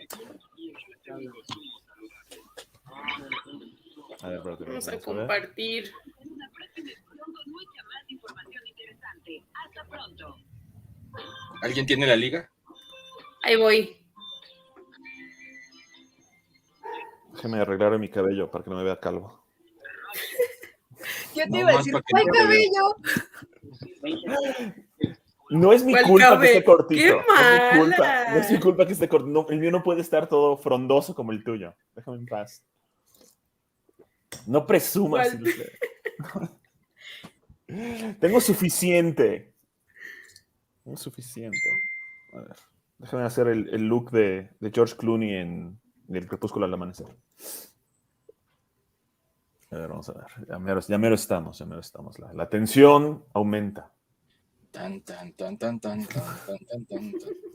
A ver, vamos a compartir. ¿Alguien tiene la liga? Ahí voy. Déjeme arreglar mi cabello para que no me vea calvo. Yo te iba a decir, ¿cuál cabello? No es mi culpa que esté cortito. ¡Qué mala! No es mi culpa que esté cortito. No, el mío no puede estar todo frondoso como el tuyo. Déjame en paz. No presumas. Tengo suficiente. A ver, déjame hacer el look de George Clooney en El crepúsculo al amanecer. A ver, vamos a ver. Ya mero estamos. La tensión aumenta. Tan, tan, tan, tan, tan, tan, tan, tan, tan.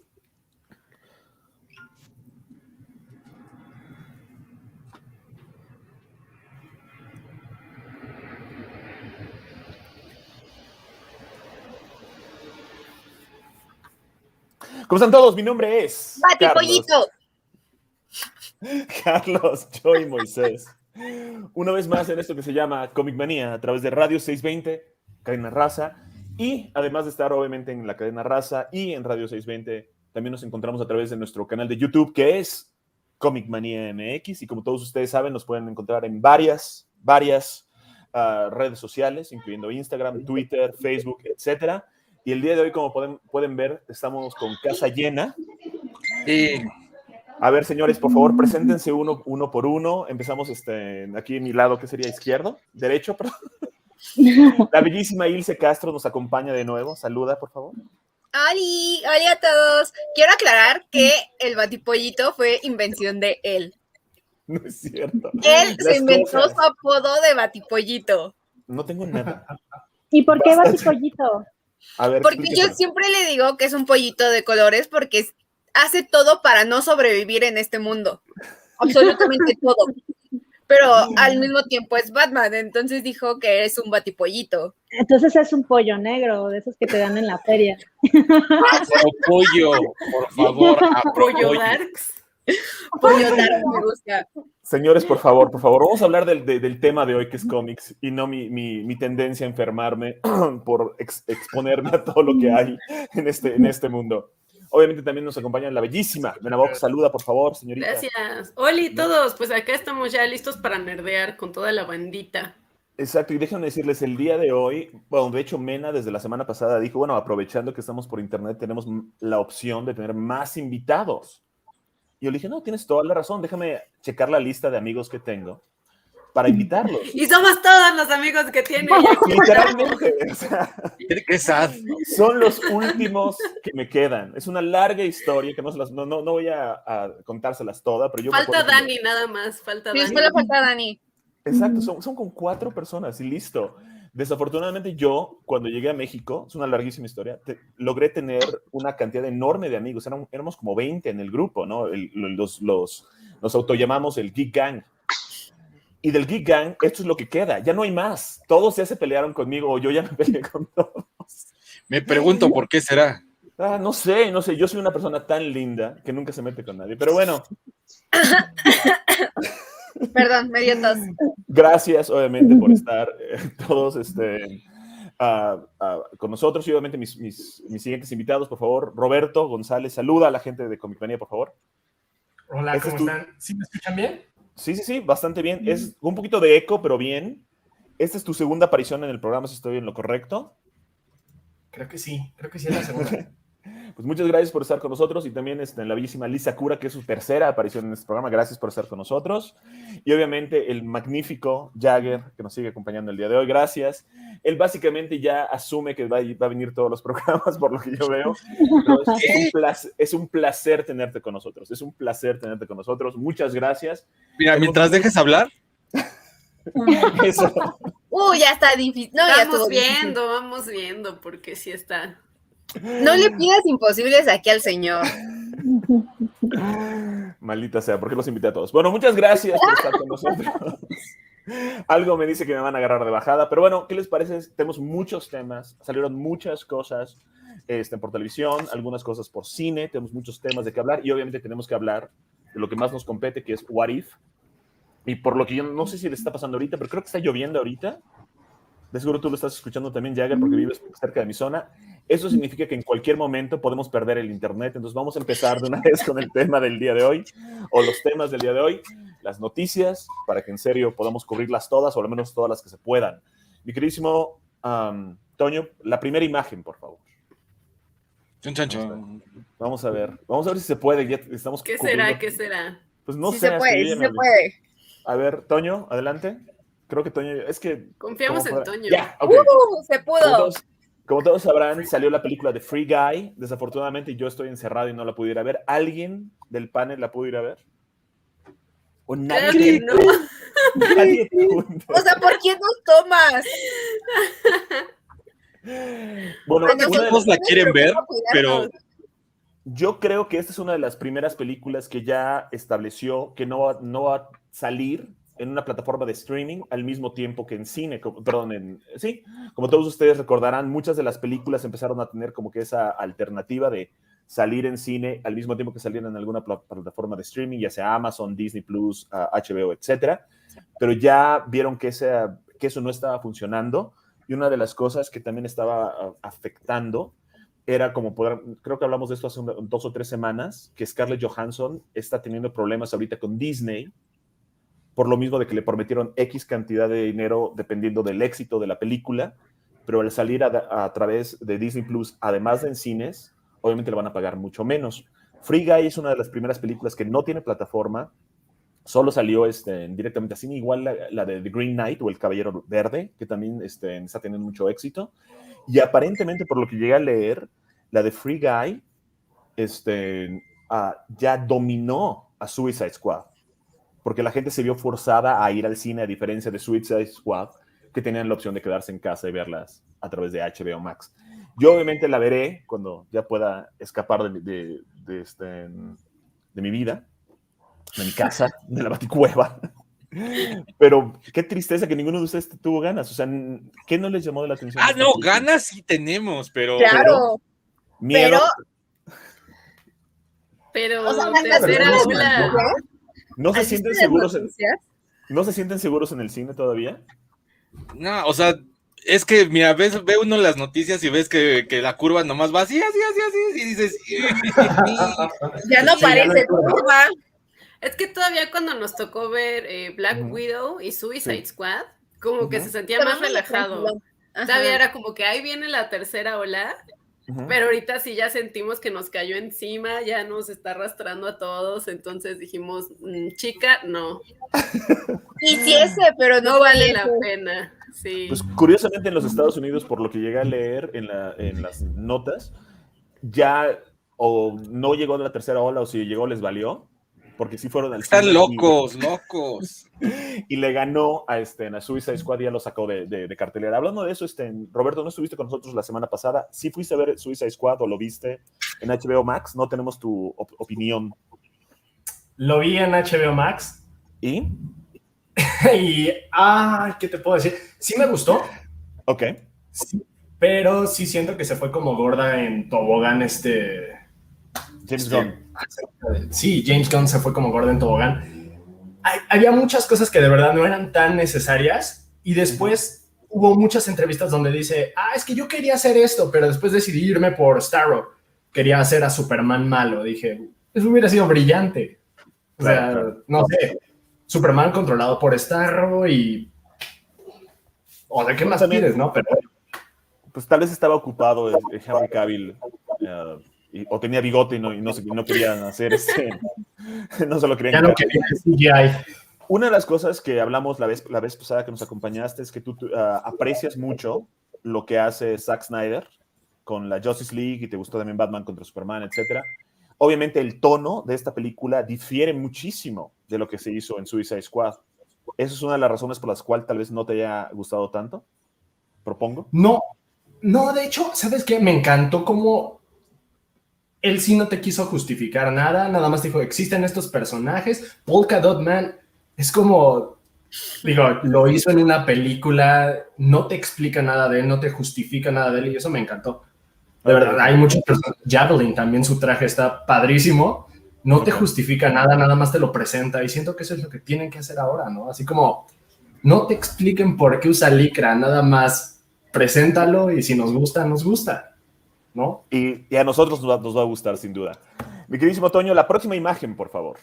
¿Cómo están todos? Mi nombre es Batipollito. Carlos Joy Moisés. Una vez más en esto que se llama Comic Manía a través de Radio 620, Cadena Raza. Y además de estar obviamente en la Cadena Raza y en Radio 620, también nos encontramos a través de nuestro canal de YouTube que es Comic Manía MX. Y como todos ustedes saben, nos pueden encontrar en varias redes sociales, incluyendo Instagram, Twitter, Facebook, etcétera. Y el día de hoy, como pueden ver, estamos con casa llena. A ver, señores, por favor, preséntense uno por uno. Empezamos aquí en mi lado, que sería izquierdo, derecho, perdón. La bellísima Ilse Castro nos acompaña de nuevo. Saluda, por favor. Hola a todos. Quiero aclarar que el batipollito fue invención de él. No es cierto. Él se inventó su apodo de batipollito. No tengo nada. ¿Y por qué batipollito? A ver, porque yo siempre le digo que es un pollito de colores porque hace todo para no sobrevivir en este mundo. Absolutamente todo. Pero al mismo tiempo es Batman, entonces dijo que es un batipollito. Entonces es un pollo negro, de esos que te dan en la feria. Pollo, por favor. Pollo Darks. Pollo Darks me gusta. Señores, por favor, vamos a hablar del tema de hoy, que es cómics, y no mi tendencia a enfermarme por exponerme a todo lo que hay en este mundo. Obviamente también nos acompaña la bellísima Menabox. Saluda, por favor, señorita. Gracias. Hola todos, pues acá estamos ya listos para nerdear con toda la bandita. Exacto, y déjenme decirles, el día de hoy, bueno, de hecho Mena desde la semana pasada dijo, bueno, aprovechando que estamos por internet, tenemos la opción de tener más invitados. Y yo le dije, no, tienes toda la razón, déjame checar la lista de amigos que tengo para invitarlos. Y somos todos los amigos que tiene. Literalmente. O sea, qué sad. Son los últimos que me quedan. Es una larga historia que no voy a contárselas todas, pero yo falta Dani, nada más. Falta Dani. Solo falta Dani. Exacto, son con 4 personas y listo. Desafortunadamente yo, cuando llegué a México, es una larguísima historia, logré tener una cantidad enorme de amigos. Éramos como 20 en el grupo, ¿no? Nos autollamamos el Geek Gang. Y del Geek Gang, esto es lo que queda. Ya no hay más. Todos ya se pelearon conmigo o yo ya me peleé con todos. Me pregunto por qué será. No sé. Yo soy una persona tan linda que nunca se mete con nadie. Pero bueno. Perdón, me dio tos. Gracias, obviamente, por estar todos con nosotros. Y obviamente mis siguientes invitados, por favor. Roberto González, saluda a la gente de Comic Manía, por favor. Hola, ¿cómo están? ¿Sí me escuchan bien? Sí, bastante bien. Es un poquito de eco, pero bien. Esta es tu segunda aparición en el programa, si estoy en lo correcto. Creo que sí es la segunda. Pues muchas gracias por estar con nosotros y también la bellísima Lisa Cura, que es su tercera aparición en este programa. Gracias por estar con nosotros. Y obviamente el magnífico Jagger, que nos sigue acompañando el día de hoy. Gracias. Él básicamente ya asume que va a venir todos los programas, por lo que yo veo. Es un placer tenerte con nosotros. Muchas gracias. Mira, mientras dejes hablar. Eso. Ya está difícil. No, Vamos viendo, porque sí está. No le pidas imposibles aquí al señor. Maldita sea, ¿por qué los invité a todos? Bueno, muchas gracias por estar con nosotros. Algo me dice que me van a agarrar de bajada, pero bueno, ¿qué les parece? Tenemos muchos temas, salieron muchas cosas por televisión, algunas cosas por cine, tenemos muchos temas de qué hablar y obviamente tenemos que hablar de lo que más nos compete, que es What If. Y por lo que yo no sé si le está pasando ahorita, pero creo que está lloviendo ahorita. De seguro tú lo estás escuchando también, Jagger, porque vives cerca de mi zona. Eso significa que en cualquier momento podemos perder el internet. Entonces vamos a empezar de una vez con el tema del día de hoy, o los temas del día de hoy, las noticias, para que en serio podamos cubrirlas todas, o al menos todas las que se puedan. Mi queridísimo Toño, la primera imagen, por favor. Chun, chun, chun. Vamos a ver si se puede. Ya estamos ¿Qué cubriendo. será? ¿Qué será? Pues no Sí sé. se puede, sí escríbeme. se puede. A ver, Toño, adelante. Creo que Toño, es que... Confiamos como en fuera- Toño. Ya, ok. Se Como pudo. como todos sabrán, salió la película de Free Guy. Desafortunadamente yo estoy encerrado y no la pude ir a ver. ¿Alguien del panel la pudo ir a ver? ¿O Claro nadie? que no. Nadie pudo. O sea, ¿por qué nos tomas? Bueno, Bueno, una de Todos las- la quieren ver, pero yo creo que esta es una de las primeras películas que ya estableció que no va a salir en una plataforma de streaming al mismo tiempo que en cine. Sí, como todos ustedes recordarán, muchas de las películas empezaron a tener como que esa alternativa de salir en cine al mismo tiempo que salían en alguna plataforma de streaming, ya sea Amazon, Disney Plus, HBO, etcétera. Pero ya vieron que eso no estaba funcionando, y una de las cosas que también estaba afectando era creo que hablamos de esto hace 2 o 3 semanas, que Scarlett Johansson está teniendo problemas ahorita con Disney, por lo mismo de que le prometieron X cantidad de dinero dependiendo del éxito de la película, pero al salir a través de Disney Plus, además de en cines, obviamente le van a pagar mucho menos. Free Guy es una de las primeras películas que no tiene plataforma, solo salió directamente a cine, igual la de The Green Knight o El Caballero Verde, que también está teniendo mucho éxito. Y aparentemente, por lo que llegué a leer, la de Free Guy ya dominó a Suicide Squad, porque la gente se vio forzada a ir al cine, a diferencia de Suicide Squad, que tenían la opción de quedarse en casa y verlas a través de HBO Max. Yo obviamente la veré cuando ya pueda escapar de mi vida, de mi casa, de la Baticueva. Pero qué tristeza que ninguno de ustedes tuvo ganas. O sea, ¿qué no les llamó de la atención? no, ganas sí tenemos, pero Claro, Miedo. Pero o sea, la tercera pero- ola. ¿No se ¿has sienten visto las seguros? noticias? ¿No se sienten seguros en el cine todavía? no, o sea, es que, mira, ve uno las noticias y ves que la curva nomás va así, y dices, Ya no Sí, ya parece no hay curva. curva. Es que todavía cuando nos tocó ver Black Ujú. Widow y Suicide Sí. Squad, como que Ujú. se sentía más relajado. Tranquilo. Ajá. Todavía era como que ahí viene la tercera ola, Ujú. pero ahorita sí ya sentimos que nos cayó encima, ya nos está arrastrando a todos, entonces dijimos, chica, no Quisiese, pero no vale la pudiese. pena. Sí. Pues curiosamente en los Estados Unidos, por lo que llegué a leer en las notas, ya o no llegó la tercera ola, o si llegó les valió, porque sí fueron al están cine locos. y le ganó a Suicide Squad, y ya lo sacó de cartelera. Hablando de eso, Roberto, ¿no estuviste con nosotros la semana pasada? ¿Sí fuiste a ver Suicide Squad o lo viste en HBO Max? No tenemos tu opinión. Lo vi en HBO Max ¿Y? y, ¿qué te puedo decir? Sí me gustó, Ok. sí, pero sí siento que se fue como gorda en tobogán James Gunn. Sí, James Gunn se fue como gorda en tobogán. Había muchas cosas que de verdad no eran tan necesarias, y después hubo muchas entrevistas donde dice, es que yo quería hacer esto, pero después decidí irme por Starro. Quería hacer a Superman malo. Dije, eso hubiera sido brillante. O sea, Claro. no sé, Superman controlado por Starro y... O de qué más También- quieres, ¿no? Pero Pues tal vez estaba ocupado Henry Cavill, o tenía bigote y no querían hacer no se lo querían ya no quitar. quería CGI. Una de las cosas que hablamos la vez pasada que nos acompañaste es que tú aprecias mucho lo que hace Zack Snyder con la Justice League, y te gustó también Batman contra Superman, etc. Obviamente el tono de esta película difiere muchísimo de lo que se hizo en Suicide Squad. ¿Esa es una de las razones por las cuales tal vez no te haya gustado tanto? Propongo. No, de hecho, ¿sabes qué? Me encantó cómo él sí no te quiso justificar nada más dijo, existen estos personajes. Polka Dot Man es como, lo hizo en una película, no te explica nada de él, no te justifica nada de él, y eso me encantó. De verdad, hay muchos personajes. Javelin también, su traje está padrísimo, no te justifica nada, nada más te lo presenta, y siento que eso es lo que tienen que hacer ahora, ¿no? Así como, no te expliquen por qué usa licra, nada más preséntalo y si nos gusta, nos gusta, ¿no? Y a nosotros nos va a gustar, sin duda. Mi queridísimo Toño, la próxima imagen, por favor.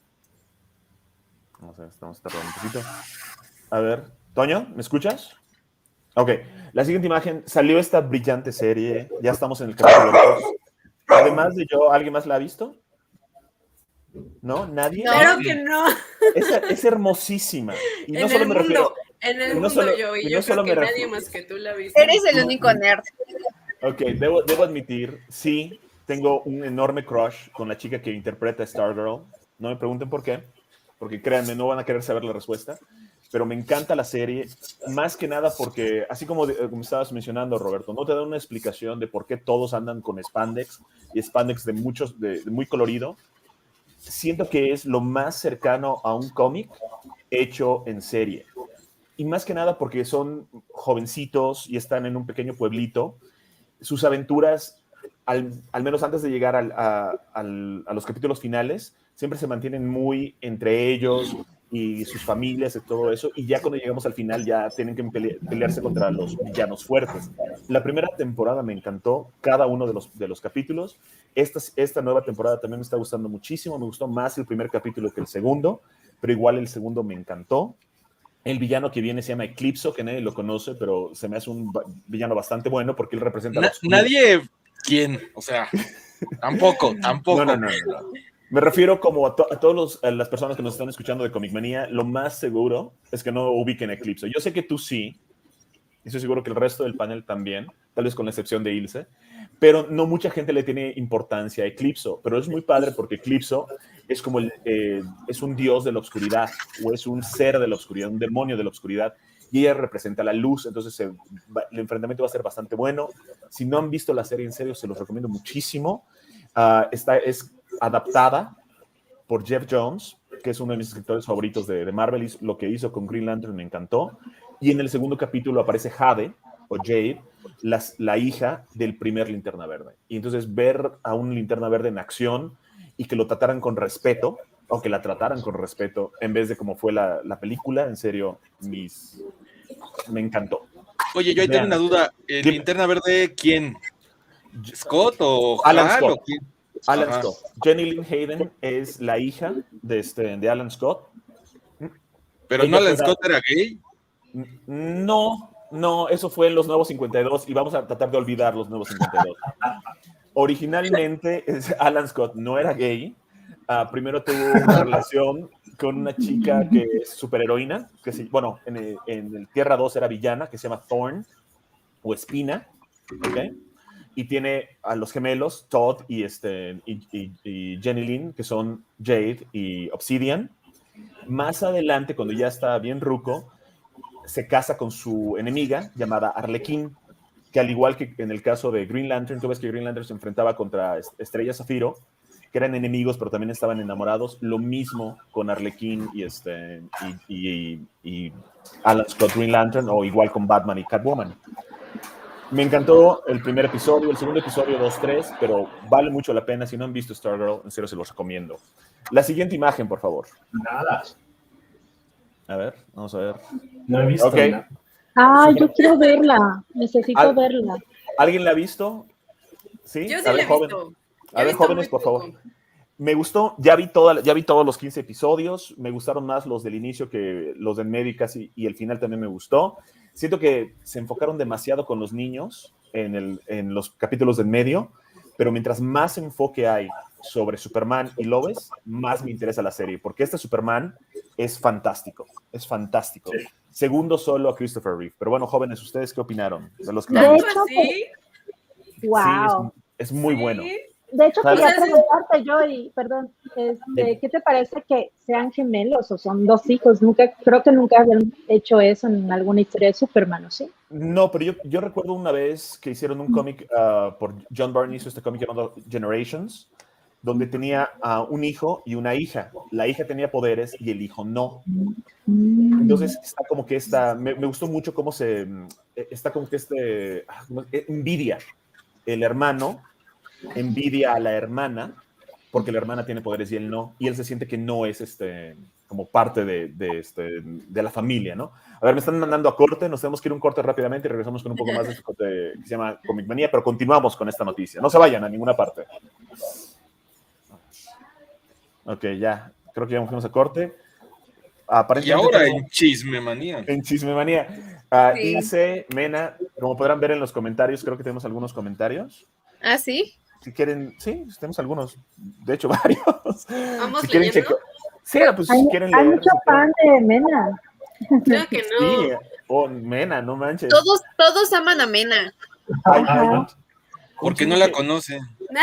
Vamos a ver, estamos tardando un poquito. A ver, Toño, ¿me escuchas? Ok, la siguiente imagen, salió esta brillante serie, ya estamos en el capítulo 2. Además de yo, ¿alguien más la ha visto? ¿No? ¿Nadie? Claro que no. Es hermosísima. Y no En solo el me refiero... mundo, en el y no mundo solo- yo, y y yo no solo creo que me nadie refiero- más que tú la viste. Eres el único nerd. Ok, debo admitir, sí, tengo un enorme crush con la chica que interpreta a Stargirl. No me pregunten por qué, porque créanme, no van a querer saber la respuesta. Pero me encanta la serie, más que nada porque, así como estabas mencionando, Roberto, no te da una explicación de por qué todos andan con spandex, y spandex de muy colorido. Siento que es lo más cercano a un cómic hecho en serie. Y más que nada porque son jovencitos y están en un pequeño pueblito. Sus aventuras, al menos antes de llegar a los capítulos finales, siempre se mantienen muy entre ellos y sus familias y todo eso, y ya cuando llegamos al final ya tienen que pelearse contra los villanos fuertes. La primera temporada me encantó, cada uno de los capítulos. Esta nueva temporada también me está gustando muchísimo, me gustó más el primer capítulo que el segundo, pero igual el segundo me encantó. El villano que viene se llama Eclipso, que nadie lo conoce, pero se me hace un villano bastante bueno porque él representa la oscuridad. Nadie, ¿quién? O sea, tampoco. No. Me refiero como a todas las personas que nos están escuchando de Comic Manía, lo más seguro es que no ubiquen Eclipse. Yo sé que tú sí, y estoy seguro que el resto del panel también, tal vez con la excepción de Ilse, pero no mucha gente le tiene importancia a Eclipso, pero es muy padre porque Eclipso es como es un dios de la oscuridad, o es un ser de la oscuridad, un demonio de la oscuridad, y ella representa la luz, entonces el enfrentamiento va a ser bastante bueno. Si no han visto la serie, en serio, se los recomiendo muchísimo. Es adaptada por Jeff Jones, que es uno de mis escritores favoritos de Marvel, y lo que hizo con Green Lantern me encantó. Y en el segundo capítulo aparece Jade, o Jade, la hija del primer Linterna Verde. Y entonces ver a un Linterna Verde en acción y que lo trataran con respeto, o que la trataran con respeto, en vez de como fue la película, en serio, me encantó. Oye, yo ahí tengo una duda. ¿El Linterna Verde quién? ¿Scott o Alan Hal, Scott. o quién? Alan Ajá. Scott. Jenny Lynn Hayden es la hija de Alan Scott. Pero Ella no, Alan fue Scott era gay. No, eso fue en los Nuevos 52 y vamos a tratar de olvidar los Nuevos 52. Originalmente Alan Scott no era gay. Primero tuvo una relación con una chica que es superheroína, bueno, en el Tierra 2 era villana, que se llama Thorn o Espina, ¿ok? Y tiene a los gemelos, Todd y Jenny Lynn, que son Jade y Obsidian. Más adelante, cuando ya está bien ruco, se casa con su enemiga llamada Arlequín, que al igual que en el caso de Green Lantern, tú ves que Green Lantern se enfrentaba contra Estrella Zafiro, que eran enemigos, pero también estaban enamorados. Lo mismo con Arlequín y Alan Scott Green Lantern, o igual con Batman y Catwoman. Me encantó el primer episodio, el segundo episodio 2-3, pero vale mucho la pena. Si no han visto Stargirl, en serio se los recomiendo. La siguiente imagen, por favor. Nada. A ver, vamos a ver. No he visto nada. Yo quiero verla. Necesito verla. ¿Alguien la ha visto? ¿Sí? Yo sí la he visto. A ver, jóvenes, por favor. Me gustó, ya vi todos los 15 episodios, me gustaron más los del inicio que los del medio y el final también me gustó. Siento que se enfocaron demasiado con los niños en los capítulos del medio, pero mientras más enfoque hay sobre Superman y Lois, más me interesa la serie, porque este Superman es fantástico, es fantástico. Sí. Segundo solo a Christopher Reeve. Pero bueno, jóvenes, ¿ustedes qué opinaron? De los que de hecho, ¿sí? Wow. Sí, es muy bueno. De hecho, quería preguntarte, Joy, perdón, ¿qué te parece que sean gemelos o son dos hijos? Creo que nunca habían hecho eso en alguna historia de Superman, ¿o sí? No, pero yo recuerdo una vez que hicieron un cómic, por John Byrne hizo este cómic llamado Generations, donde tenía un hijo y una hija. La hija tenía poderes y el hijo no. Entonces está como que me gustó mucho cómo está como que envidia. El hermano envidia a la hermana porque la hermana tiene poderes y él no, y él se siente que no es como parte de la familia, ¿no? A ver, me están mandando a corte, nos tenemos que ir un corte rápidamente y regresamos con un poco más de esto que se llama Comic Manía, pero continuamos con esta noticia. No se vayan a ninguna parte. Ok, ya, creo que ya fuimos a corte. Y ahora en Chisme Manía. En Chisme Manía. Sí. Dice Mena, como podrán ver en los comentarios, creo que tenemos algunos comentarios. ¿Ah, sí? Si quieren, sí, tenemos algunos, de hecho varios. ¿Vamos si quieren leyendo? Sí, pues Hay, si quieren hay leer. mucho fan de Mena. Creo que no. Sí, Mena, no manches. Todos aman a Mena. Ay, Ajá. Porque no la conoce.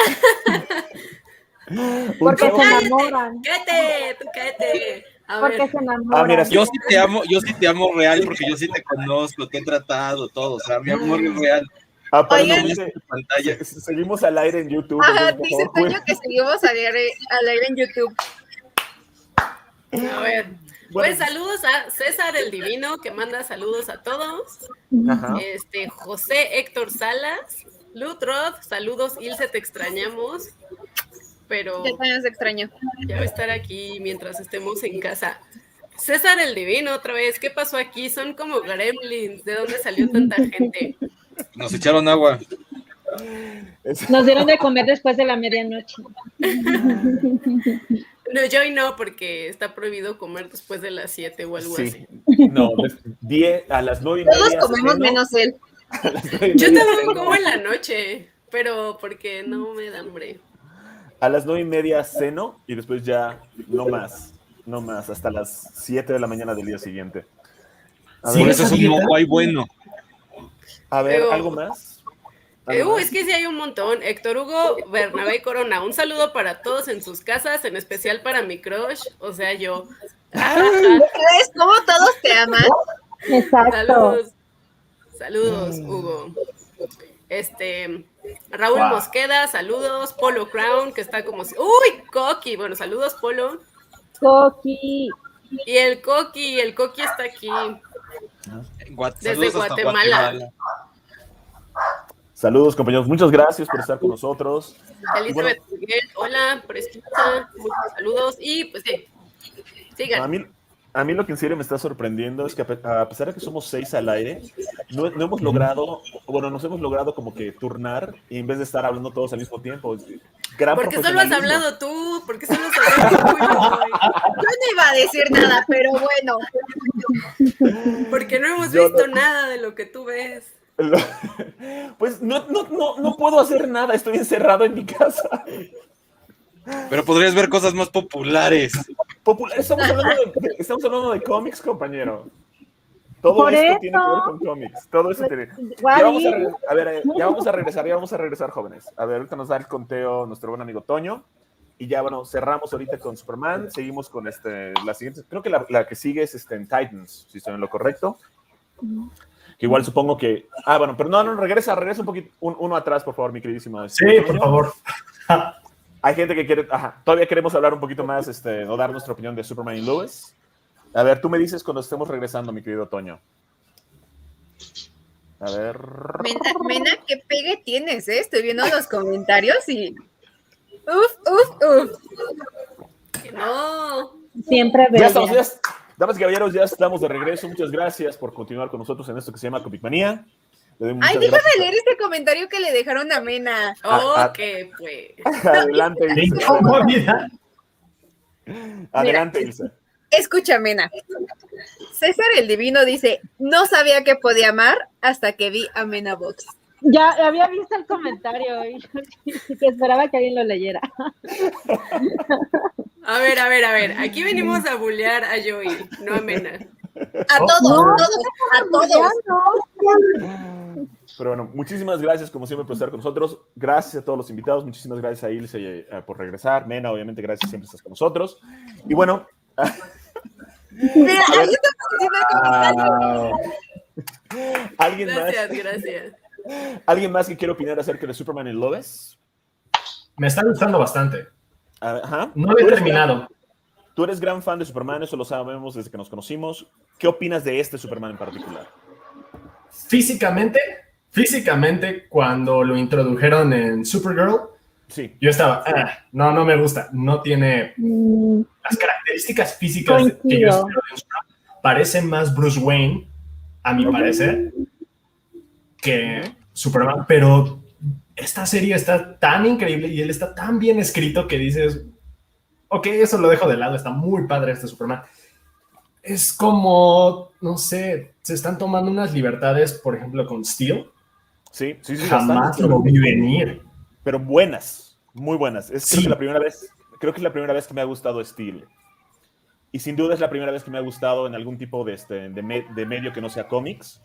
Porque chavo- se enamoran. Cállate, tú cállate. A Porque ver, se enamoran. mira, Yo sí te amo real porque yo sí te conozco, te he tratado, todo. O sea, mi amor es real. Aparentemente, Oigan. Pantalla. seguimos al aire en YouTube. Ajá, entonces, por dice favor, Toño que seguimos al aire en YouTube. a ver. Bueno, Pues saludos a César el Divino, que manda saludos a todos. ajá. José Héctor Salas, Lutrod, saludos, Ilse, te extrañamos. Pero Ya también se extraño. ya va a estar aquí mientras estemos en casa. César el Divino, otra vez, ¿qué pasó aquí? Son como gremlins, ¿de dónde salió tanta gente? Nos echaron agua. Nos dieron de comer después de la medianoche. No, yo hoy no, porque está prohibido comer después de las 7 o algo así. Sí, no, a las 9:30. Todos comemos ceno, menos él. a las 9:30 Yo también ceno. como en la noche, pero porque no me da hambre. A las 9:30 ceno y después ya no más, hasta las 7 de la mañana del día siguiente. A Sí, Por ver, eso es un dieta? moguay bueno. Pero- ¿algo más? ¿Algo más? Es que sí hay un montón. Héctor Hugo Bernabé Corona, un saludo para todos en sus casas, en especial para mi crush, o sea, yo. ¿Ves cómo todos te aman? Exacto. Saludos. Saludos, Hugo. Raúl Wow. Mosqueda, saludos. Polo Crown, que está como. ¡Uy! Coqui. Bueno, saludos, Polo. Coqui. Y el Coqui está aquí. Desde Saludos hasta Guatemala. Saludos, compañeros. Muchas gracias por estar con nosotros. Elizabeth Miguel, hola, Presquita, muchos saludos. Y pues sí, sigan. A mí lo que en serio me está sorprendiendo es que a pesar de que somos 6 al aire, no hemos logrado, nos hemos logrado como que turnar y en vez de estar hablando todos al mismo tiempo. Gran ¿Por qué solo has profesionalismo. hablado tú? ¿Por qué solo has hablado tú? Yo no iba a decir nada, pero bueno. Porque no hemos Yo visto no- nada de lo que tú ves. Pues no puedo hacer nada, estoy encerrado en mi casa. Pero podrías ver cosas más populares. Estamos hablando de cómics, compañero. Todo Por esto eso. tiene que ver con cómics. Todo eso tiene. Wally. Ya vamos a regresar, jóvenes. A ver, ahorita nos da el conteo nuestro buen amigo Toño. Y ya, bueno, cerramos ahorita con Superman. Seguimos con la siguiente. Creo que la que sigue es en Titans, si estoy en lo correcto. Que igual supongo que. Bueno, pero no, regresa un poquito. Uno atrás, por favor, mi queridísimo. Sí, por favor. Hay gente que quiere. Todavía queremos hablar un poquito más, o dar nuestra opinión de Superman y Lois. A ver, tú me dices cuando estemos regresando, mi querido Toño. A ver. Mena, qué pegue tienes, ¿eh? Estoy viendo los comentarios y. Uf. Que no. Siempre Ya bella. estamos, damas y caballeros, ya estamos de regreso. Muchas gracias por continuar con nosotros en esto que se llama Comic Manía. Le doy muchas Ay, déjame gracias. leer este comentario que le dejaron a Mena. Ok, pues. Adelante, Ilse. ¿Cómo vida? Adelante, Ilse. Escucha, Mena. César el Divino dice, no sabía que podía amar hasta que vi a Mena Box. Ya había visto el comentario y que esperaba que alguien lo leyera. A ver. Aquí venimos a bullear a Joey, no a Mena. A todos. Pero bueno, muchísimas gracias, como siempre, por estar con nosotros. Gracias a todos los invitados. Muchísimas gracias a Ilse por regresar. Mena, obviamente, gracias, siempre estás con nosotros. Y bueno. Mira, A ver. ahí está diciendo el comentario. Gracias. ¿Alguien más que quiera opinar acerca de Superman y Lois? Me está gustando bastante. Ajá. No lo he terminado. Tú eres gran fan de Superman, eso lo sabemos desde que nos conocimos. ¿Qué opinas de este Superman en particular? Físicamente, cuando lo introdujeron en Supergirl, Sí. Yo estaba, no me gusta, no tiene las características físicas que yo espero de un Superman. Parece más Bruce Wayne, a mi parecer, que Superman, pero esta serie está tan increíble y él está tan bien escrito que dices, ok, eso lo dejo de lado, está muy padre este Superman. Es como, no sé, se están tomando unas libertades, por ejemplo, con Steel. Sí, jamás bastante, lo vi venir. Pero buenas, muy buenas. Creo que es la primera vez que me ha gustado Steel. Y sin duda es la primera vez que me ha gustado en algún tipo de medio que no sea cómics.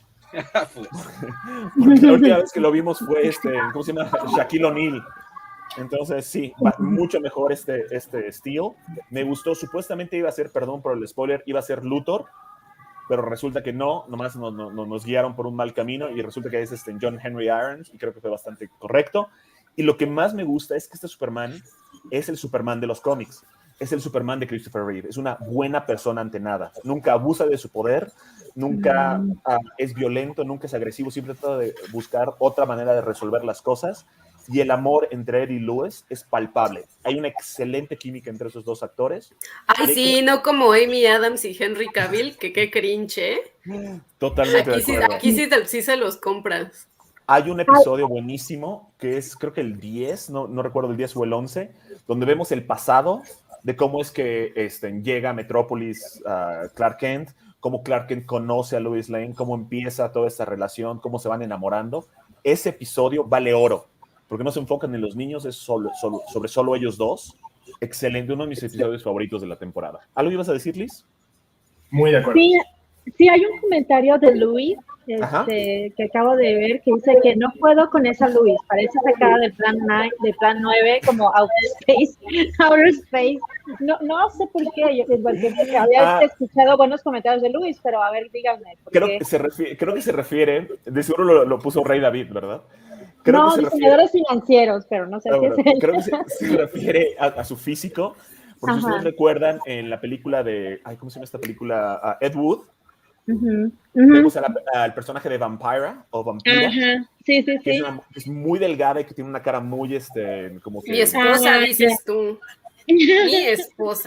Porque la última vez que lo vimos fue ¿cómo se llama? Shaquille O'Neal. Entonces sí, mucho mejor este Steel. Me gustó, supuestamente iba a ser, perdón por el spoiler, iba a ser Luthor, pero resulta que no, nomás nos guiaron por un mal camino y resulta que es John Henry Irons y creo que fue bastante correcto. Y lo que más me gusta es que este Superman es el Superman de los cómics, es el Superman de Christopher Reeve, es una buena persona ante nada, nunca abusa de su poder, nunca es violento, nunca es agresivo, siempre trata de buscar otra manera de resolver las cosas. Y el amor entre Ed y Lois es palpable. Hay una excelente química entre esos dos actores. Ay, sí, no como Amy Adams y Henry Cavill, que qué cringe, ¿eh? Totalmente de acuerdo. Aquí sí se los compras. Hay un episodio buenísimo, que es creo que el 10, no recuerdo el 10 o el 11, donde vemos el pasado de cómo es que llega a Metrópolis Clark Kent, cómo Clark Kent conoce a Lois Lane, cómo empieza toda esta relación, cómo se van enamorando. Ese episodio vale oro, porque no se enfocan en los niños, es sobre solo ellos dos. Excelente, uno de mis episodios favoritos de la temporada. ¿Algo ibas a decir, Liz? Muy de acuerdo. Sí, hay un comentario de Luis que acabo de ver que dice que no puedo con esa Luis, parece sacada de plan 9 como Outer Space. No sé por qué, porque había escuchado buenos comentarios de Luis, pero a ver, díganme. Creo que se refiere, de seguro lo puso Rey David, ¿verdad? Diseñadores financieros, pero no sé qué es él. Creo que se refiere a su físico, porque si ustedes recuerdan en la película ¿cómo se llama esta película? Ed Wood. Vemos al personaje de Vampira o Vampira. Sí. Que es muy delgada y que tiene una cara muy como que... Mi esposa, dices tú. Mi esposa.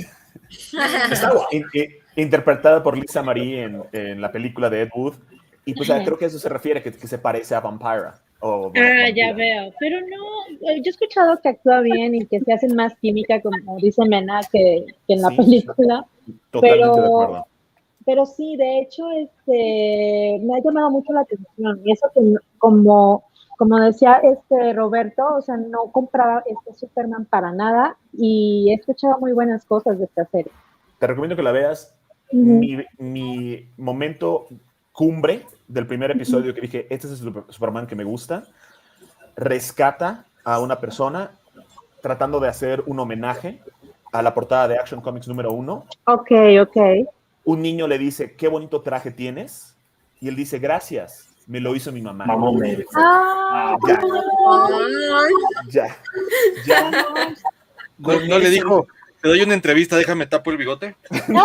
Interpretada por Lisa Marie en la película de Ed Wood. Y pues creo que a eso se refiere, que se parece a Vampira. Ya veo. Pero no, yo he escuchado que actúa bien y que se hacen más química, como dice Mena, que en la película. Totalmente de acuerdo. Pero sí, de hecho, me ha llamado mucho la atención. Y eso que, como decía Roberto, o sea, no compraba Superman para nada y he escuchado muy buenas cosas de esta serie. Te recomiendo que la veas. Mi momento cumbre del primer episodio que dije, este es el Superman que me gusta, rescata a una persona tratando de hacer un homenaje a la portada de Action Comics número 1. Ok. Un niño le dice, qué bonito traje tienes, y él dice, gracias, me lo hizo mi mamá. Ya. No le dijo, te doy una entrevista, déjame tapo el bigote.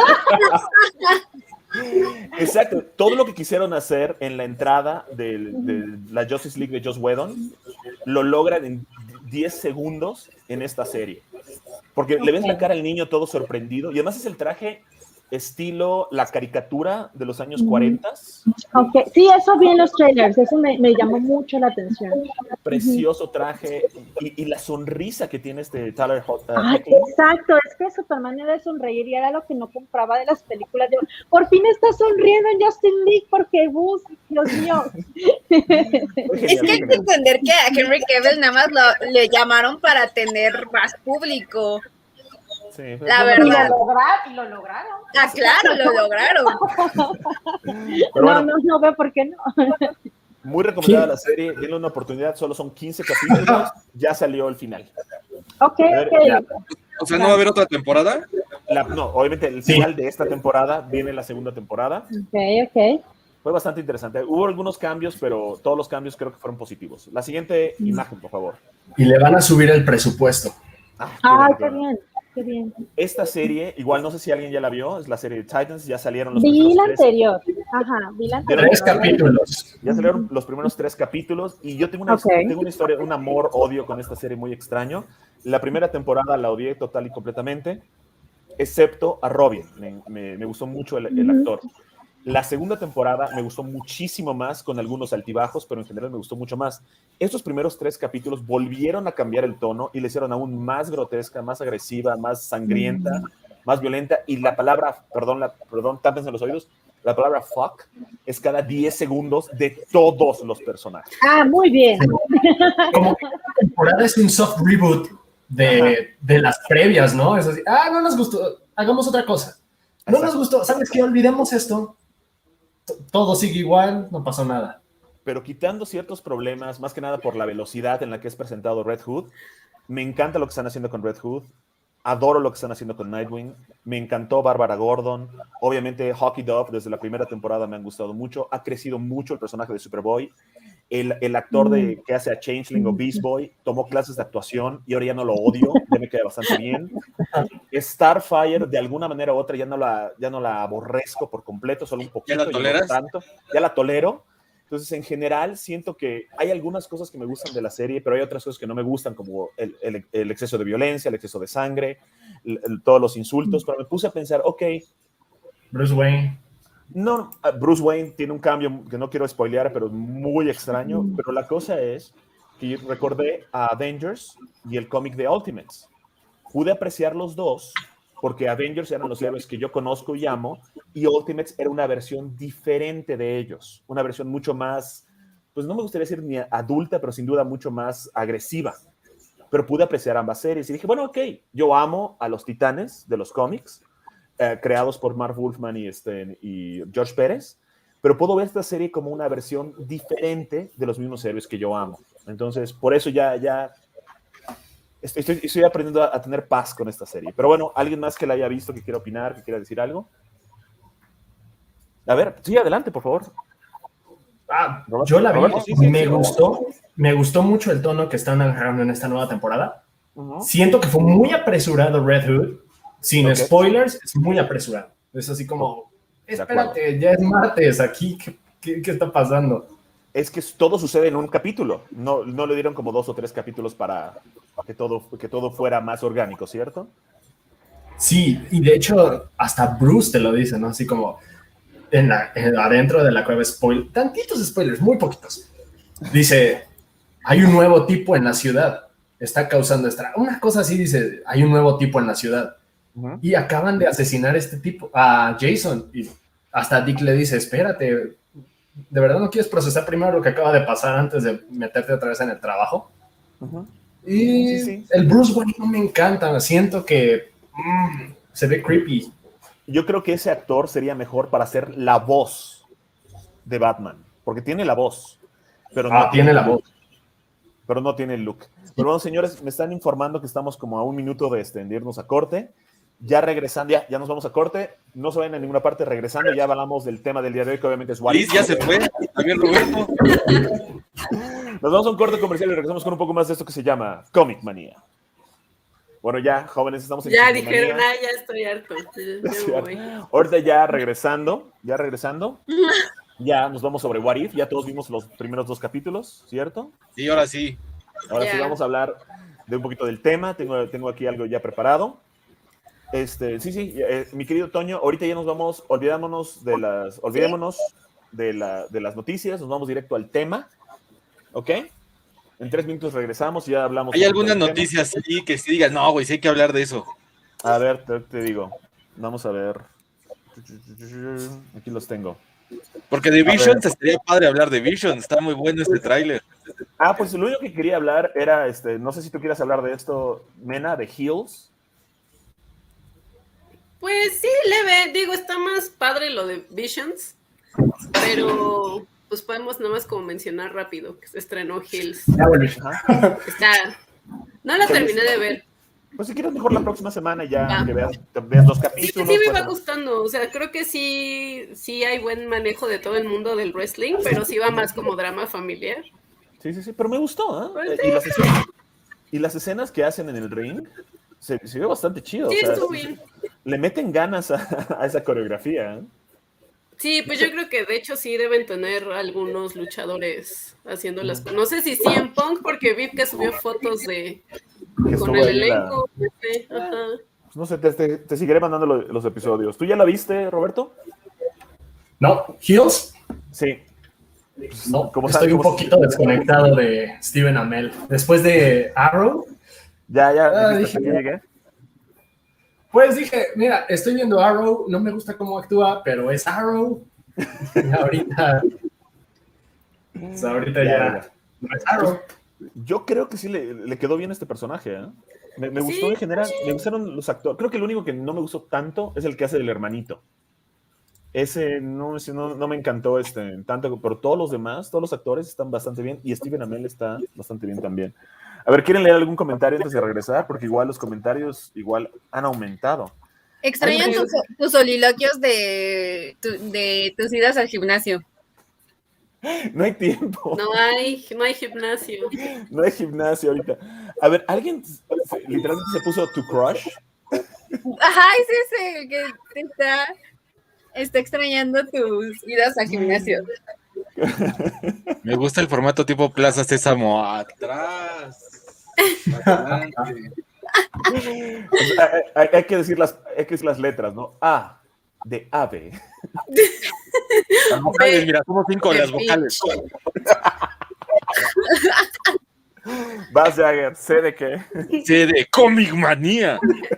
Exacto, todo lo que quisieron hacer en la entrada de la Justice League de Joss Whedon lo logran en 10 segundos en esta serie, porque le ves la cara al niño todo sorprendido y además es el traje estilo la caricatura de los años 40. Okay. Sí, eso vi en los trailers, eso me llamó mucho la atención. Precioso traje y la sonrisa que tiene Tyler exacto, es que Superman era de sonreír y era lo que no compraba de las películas. Por fin está sonriendo en Justin League porque Dios mío. Es que hay que entender que a Henry Cavill nada más le llamaron para tener más público. Sí, la verdad. Y lo lograron. Ah, claro, lo lograron. Pero no veo por qué no. Muy recomendada la serie, denle una oportunidad, solo son 15 capítulos, ya salió el final. Ok. O sea, ¿no va a haber otra temporada? No, obviamente el final de esta temporada viene la segunda temporada. Ok. Fue bastante interesante. Hubo algunos cambios, pero todos los cambios creo que fueron positivos. La siguiente imagen, por favor. Y le van a subir el presupuesto. Qué bien. Qué bien. Esta serie, igual no sé si alguien ya la vio, es la serie de Titans, ya salieron los Vi primeros la 3. anterior. Ajá, vi la anterior. 3 capítulos. Ya salieron los primeros 3 capítulos y yo tengo una historia, un amor-odio con esta serie muy extraño. La primera temporada la odié total y completamente, excepto a Robin. Me gustó mucho el actor. La segunda temporada me gustó muchísimo más, con algunos altibajos, pero en general me gustó mucho más. Estos primeros 3 capítulos volvieron a cambiar el tono y le hicieron aún más grotesca, más agresiva, más sangrienta, más violenta. Y la palabra, perdón, tápense los oídos, la palabra fuck es cada 10 segundos de todos los personajes. Ah, muy bien. Como que esta temporada es un soft reboot de las previas, ¿no? Es así, no nos gustó, hagamos otra cosa. No nos gustó, ¿sabes qué? Olvidemos esto. Todo sigue igual, no pasó nada. Pero quitando ciertos problemas, más que nada por la velocidad en la que es presentado Red Hood, me encanta lo que están haciendo con Red Hood, adoro lo que están haciendo con Nightwing, me encantó Bárbara Gordon, obviamente Hawkeye Dove desde la primera temporada me han gustado mucho, ha crecido mucho el personaje de Superboy, el actor que hace a Changeling o Beast Boy tomó clases de actuación y ahora ya no lo odio, ya me queda bastante bien. Starfire, de alguna manera u otra, ya no la aborrezco por completo, solo un poquito. ¿Ya la toleras? Ya la tolero. Entonces, en general, siento que hay algunas cosas que me gustan de la serie, pero hay otras cosas que no me gustan, como el exceso de violencia, el exceso de sangre, todos los insultos, pero me puse a pensar, ok. Bruce Wayne. No, Bruce Wayne tiene un cambio que no quiero spoilear, pero es muy extraño. Pero la cosa es que recordé a Avengers y el cómic de Ultimates. Pude apreciar los dos porque Avengers eran los héroes que yo conozco y amo y Ultimates era una versión diferente de ellos. Una versión mucho más, pues no me gustaría decir ni adulta, pero sin duda mucho más agresiva. Pero pude apreciar ambas series y dije, bueno, ok, yo amo a los titanes de los cómics, creados por Marv Wolfman y George Pérez, pero puedo ver esta serie como una versión diferente de los mismos héroes que yo amo. Entonces, por eso ya estoy aprendiendo a tener paz con esta serie. Pero bueno, ¿alguien más que la haya visto, que quiera opinar, que quiera decir algo? A ver, sí, adelante, por favor. Yo la vi, me gustó mucho el tono que están agarrando en esta nueva temporada. Siento que fue muy apresurado Red Hood. Sin spoilers, es muy apresurado. Es así como, espérate, ya es martes aquí, ¿qué está pasando? Es que todo sucede en un capítulo. No le dieron como 2 o 3 capítulos para que todo fuera más orgánico, ¿cierto? Sí, y de hecho, hasta Bruce te lo dice, ¿no? Así como, adentro de la cueva, tantitos spoilers, muy poquitos. Dice, hay un nuevo tipo en la ciudad, está causando estrago. Una cosa así dice, hay un nuevo tipo en la ciudad. Y acaban de asesinar a este tipo, a Jason, y hasta Dick le dice, espérate, ¿de verdad no quieres procesar primero lo que acaba de pasar antes de meterte otra vez en el trabajo? Y el Bruce Wayne no me encanta, siento que se ve creepy. Yo creo que ese actor sería mejor para ser la voz de Batman, porque tiene la voz, pero no tiene la voz. Pero no tiene el look. Pero bueno, señores, me están informando que estamos como a 1 minuto de irnos a corte. Ya regresando, ya nos vamos a corte. No se vayan a ninguna parte. Regresando, ya hablamos del tema del día de hoy, que obviamente es Liz ya se fue. También Roberto. Nos vamos a un corte comercial y regresamos con un poco más de esto que se llama Comic Manía. Bueno, ya, jóvenes, estamos en ya dijeron, ya estoy harto. Ahorita ya regresando, ya nos vamos sobre What If. Ya todos vimos los primeros 2 capítulos, ¿cierto? Sí, ahora sí. Ahora sí vamos a hablar de un poquito del tema. Tengo aquí algo ya preparado. Mi querido Toño, ahorita ya nos vamos, olvidémonos de las noticias, nos vamos directo al tema, ¿ok? En 3 minutos regresamos y ya hablamos. ¿Hay alguna noticia así que sí digas, no, güey, sí hay que hablar de eso? A ver, te digo, vamos a ver. Aquí los tengo. Porque de Visions estaría padre hablar de Visions, está muy bueno este tráiler. Pues lo único que quería hablar era, no sé si tú quieras hablar de esto, Mena, de Heels. Pues sí, leve, digo, está más padre lo de Visions, pero pues podemos nada más como mencionar rápido que se estrenó Heels. No la terminé de ver. Pues si quieres mejor la próxima semana ya que veas 2 capítulos. Sí me va gustando, o sea, creo que sí hay buen manejo de todo el mundo del wrestling, pero sí va más como drama familiar. Sí, pero me gustó, ¿eh? Y las escenas que hacen en el ring se ve bastante chido. Sí, o sea, estuvo bien. le meten ganas a esa coreografía. ¿Eh? Sí, pues yo creo que de hecho sí deben tener algunos luchadores haciendo las cosas. No sé si CM Punk, porque vi que subió fotos Que con estuvo el ahí elenco. Ajá. No sé, te seguiré mandando los episodios. ¿Tú ya la viste, Roberto? No, Heels. Sí. No, ¿Cómo estoy un poquito desconectado de Stephen Amell. Después de Arrow. Ya, dijiste, dije, ¿hasta qué llegué? Pues dije, mira, estoy viendo Arrow, no me gusta cómo actúa, pero es Arrow. Y ahorita ya no es Arrow. Yo creo que sí le quedó bien este personaje, ¿eh? Me gustó en general, me gustaron los actores. Creo que el único que no me gustó tanto es el que hace del hermanito. Ese no me encantó tanto, pero todos los demás, todos los actores están bastante bien y Stephen Amell está bastante bien también. A ver, ¿quieren leer algún comentario antes de regresar? Porque igual los comentarios han aumentado. Extrañan tus soliloquios de tus idas al gimnasio. No hay tiempo. No hay gimnasio. No hay gimnasio ahorita. A ver, ¿alguien literalmente se puso to crush? Ajá, es ese el que te está extrañando tus idas al gimnasio. Me gusta el formato tipo Plaza Sésamo. Atrás. Adelante. Hay que decir las letras, ¿no? A, de ave. Las vocales, mira, somos 5 las vocales. Vas, Jagger, ¿sé de qué? Sí, de Comic Manía.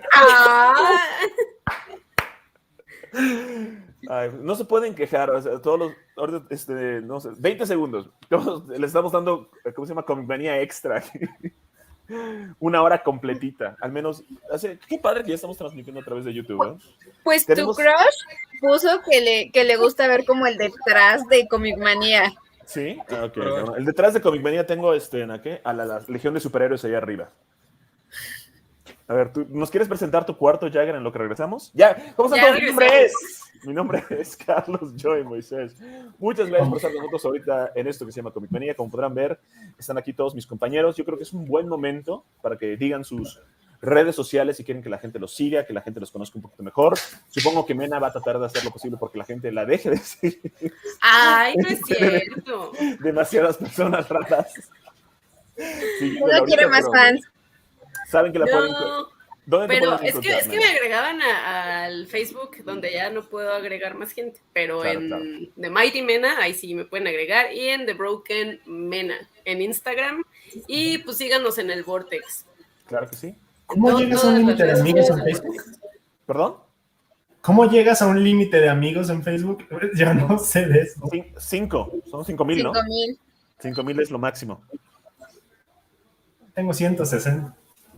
Ay, no se pueden quejar, o sea, todos los, no sé, 20 segundos, todos le estamos dando, ¿cómo se llama? Comic Manía extra. 1 hora completita, al menos, qué padre que ya estamos transmitiendo a través de YouTube, ¿eh? Pues tu crush puso que le gusta ver como el detrás de Comic Manía. Sí, ok. Bueno, el detrás de Comic Manía tengo a la Legión de Superhéroes allá arriba. A ver, ¿tú nos quieres presentar tu cuarto, Jagger, en lo que regresamos? Ya, ¿cómo están todos? Mi nombre es Carlos Joy Moisés. Muchas gracias por estar con nosotros ahorita en esto que se llama Comic Manía. Como podrán ver, están aquí todos mis compañeros. Yo creo que es un buen momento para que digan sus redes sociales si quieren que la gente los siga, que la gente los conozca un poquito mejor. Supongo que Mena va a tratar de hacer lo posible porque la gente la deje de seguir. Ay, no es cierto. Demasiadas personas raras. Sí, no quiere más fans. Saben que la pueden... ¿Dónde pero es que me agregaban al Facebook, donde ya no puedo agregar más gente, pero claro. The Mighty Mena, ahí sí me pueden agregar, y en The Broken Mena, en Instagram, y pues síganos en el Vortex. Claro que sí. ¿Cómo llegas a un límite de amigos en Facebook? ¿Perdón? ¿Cómo llegas a un límite de amigos en Facebook? Yo no sé de eso. 5, son 5,000, ¿no? 5,000. 5,000 es lo máximo. Tengo 160.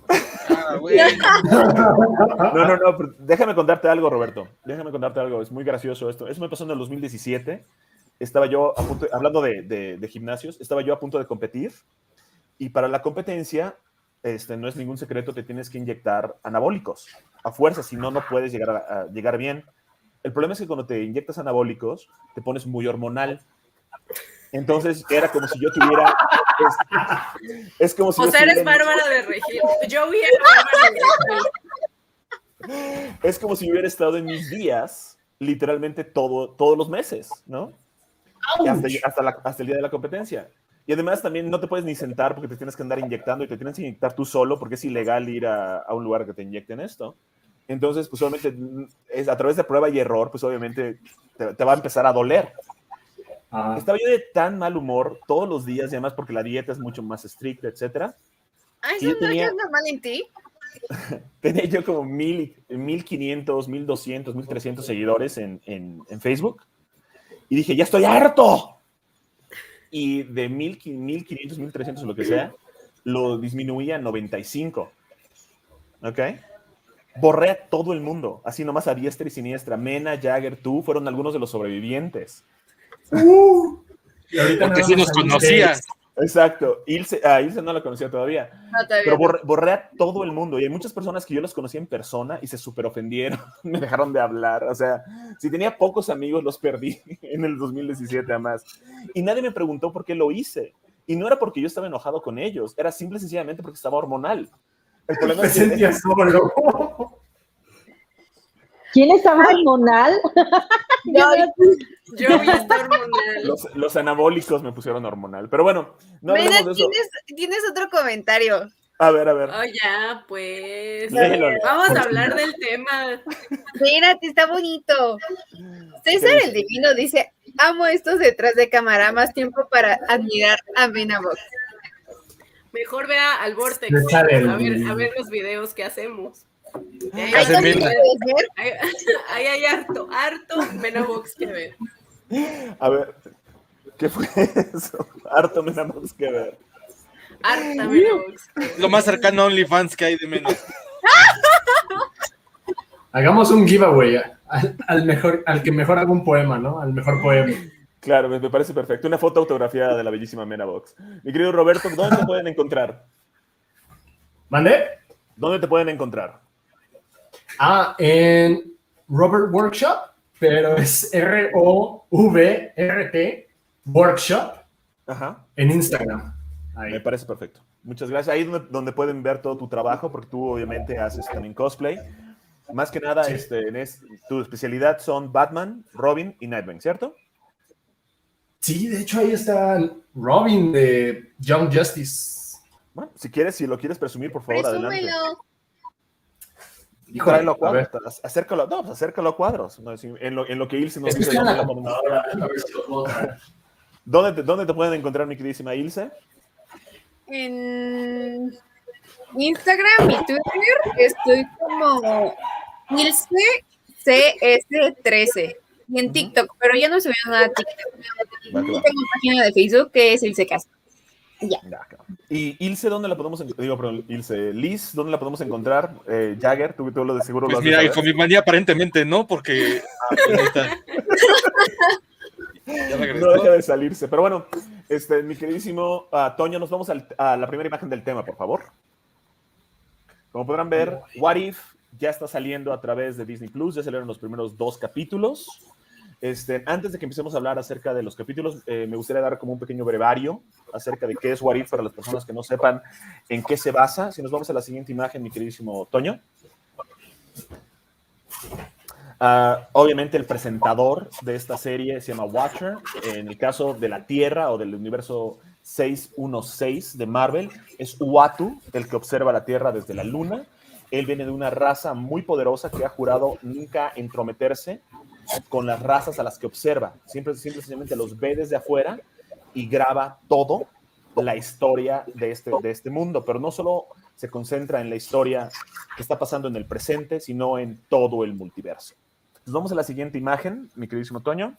No, pero déjame contarte algo, Roberto. Déjame contarte algo, es muy gracioso esto. Eso me pasó en el 2017. Estaba yo hablando de gimnasios, estaba yo a punto de competir y para la competencia, no es ningún secreto, te tienes que inyectar anabólicos a fuerza, si no, no puedes llegar bien. El problema es que cuando te inyectas anabólicos, te pones muy hormonal. Entonces era como si yo tuviera... Es como si... O sea, eres Bárbara de Regil. Yo vi a Bárbara de Regil. Es como si hubiera estado en mis días, literalmente todos los meses, ¿no? Hasta el día de la competencia. Y además también no te puedes ni sentar porque te tienes que andar inyectando y te tienes que inyectar tú solo porque es ilegal ir a un lugar que te inyecten esto. Entonces, pues obviamente, a través de prueba y error, pues obviamente te va a empezar a doler. Estaba yo de tan mal humor todos los días, y además porque la dieta es mucho más estricta, etcétera. ¿Eso no es normal en ti? Tenía yo como 1,500, 1,200, 1,300 seguidores en Facebook. Y dije, ya estoy harto. Y de 1,500, 1,300 o lo que sea, lo disminuí a 95. ¿Ok? Borré a todo el mundo, así nomás a diestra y siniestra. Mena, Jagger, tú, fueron algunos de los sobrevivientes. Y ahorita porque sí nos conocías. Exacto. Ilse no la conocía todavía. No, todavía pero no. borré a todo el mundo. Y hay muchas personas que yo los conocí en persona y se súper ofendieron. Me dejaron de hablar. O sea, si tenía pocos amigos, los perdí en el 2017 además. Y nadie me preguntó por qué lo hice. Y no era porque yo estaba enojado con ellos. Era simple y sencillamente porque estaba hormonal. El problema Me es que sentía solo. ¿Quién estaba hormonal? Yo vi esta hormonal. los anabólicos me pusieron hormonal. Pero bueno, no Mena, hablemos de eso. ¿tienes otro comentario? A ver. Oh, ya, pues. Léelo. Vamos a hablar del tema. Espérate, está bonito. César el Divino dice, amo estos detrás de cámara, más tiempo para admirar a Mena Box. Mejor vea al Vortex. César el A Divino. ver los videos que hacemos. Ahí también Mena. puedes ver. Ahí hay harto Menabox que ver. A ver, ¿qué fue eso? Harto Menabox que ver. Harta Menabox. Lo más cercano a OnlyFans que hay de menos. Hagamos un giveaway al que mejor haga un poema, ¿no? Al mejor poema. Claro, me parece perfecto. Una foto autografiada de la bellísima Menabox. Mi querido Roberto, ¿dónde te pueden encontrar? ¿Mande? ¿Dónde te pueden encontrar? En Robert Workshop, pero es ROVRT Workshop Ajá. en Instagram. Ahí. Me parece perfecto. Muchas gracias. Ahí es donde pueden ver todo tu trabajo, porque tú obviamente haces también cosplay. Más que nada, Sí. tu especialidad son Batman, Robin y Nightwing, ¿cierto? Sí, de hecho ahí está Robin de Young Justice. Bueno, si lo quieres presumir, por favor, adelante. Presúmelo. Híjole, Tráelo a a ver. cuadros. Acércalo a cuadros. No, en lo que Ilse nos Es que dice. está en la ¿dónde la podemos- computadora, a ver si lo puedo traer. ¿Dónde te pueden encontrar, mi queridísima Ilse? En Instagram y Twitter estoy como IlseCS13 y en TikTok, pero ya no subí nada a TikTok. Va que va. Tengo página de Facebook que es Ilse Castro. Ya. Ya, acá. ¿Y Ilse dónde la podemos encontrar? Digo, perdón, Ilse. Liz, ¿dónde la podemos encontrar? Jagger, tú lo de seguro lo Pues has mira, de y saber. Comic Manía aparentemente no, porque. Pues ahí está. Ya regresó. No deja de salirse. Pero bueno, mi queridísimo Toño, nos vamos a la primera imagen del tema, por favor. Como podrán ver, What If ya está saliendo a través de Disney Plus, ya salieron los primeros 2 capítulos. Antes de que empecemos a hablar acerca de los capítulos, me gustaría dar como un pequeño brevario acerca de qué es What If para las personas que no sepan en qué se basa. Si nos vamos a la siguiente imagen, mi queridísimo Toño. Obviamente el presentador de esta serie se llama Watcher. En el caso de la Tierra o del universo 616 de Marvel, es Uatu el que observa la Tierra desde la Luna. Él viene de una raza muy poderosa que ha jurado nunca entrometerse con las razas a las que observa. Siempre sencillamente los ve desde afuera y graba todo la historia de este mundo, pero no solo se concentra en la historia que está pasando en el presente, sino en todo el multiverso. Nos vamos a la siguiente imagen, mi queridísimo Toño.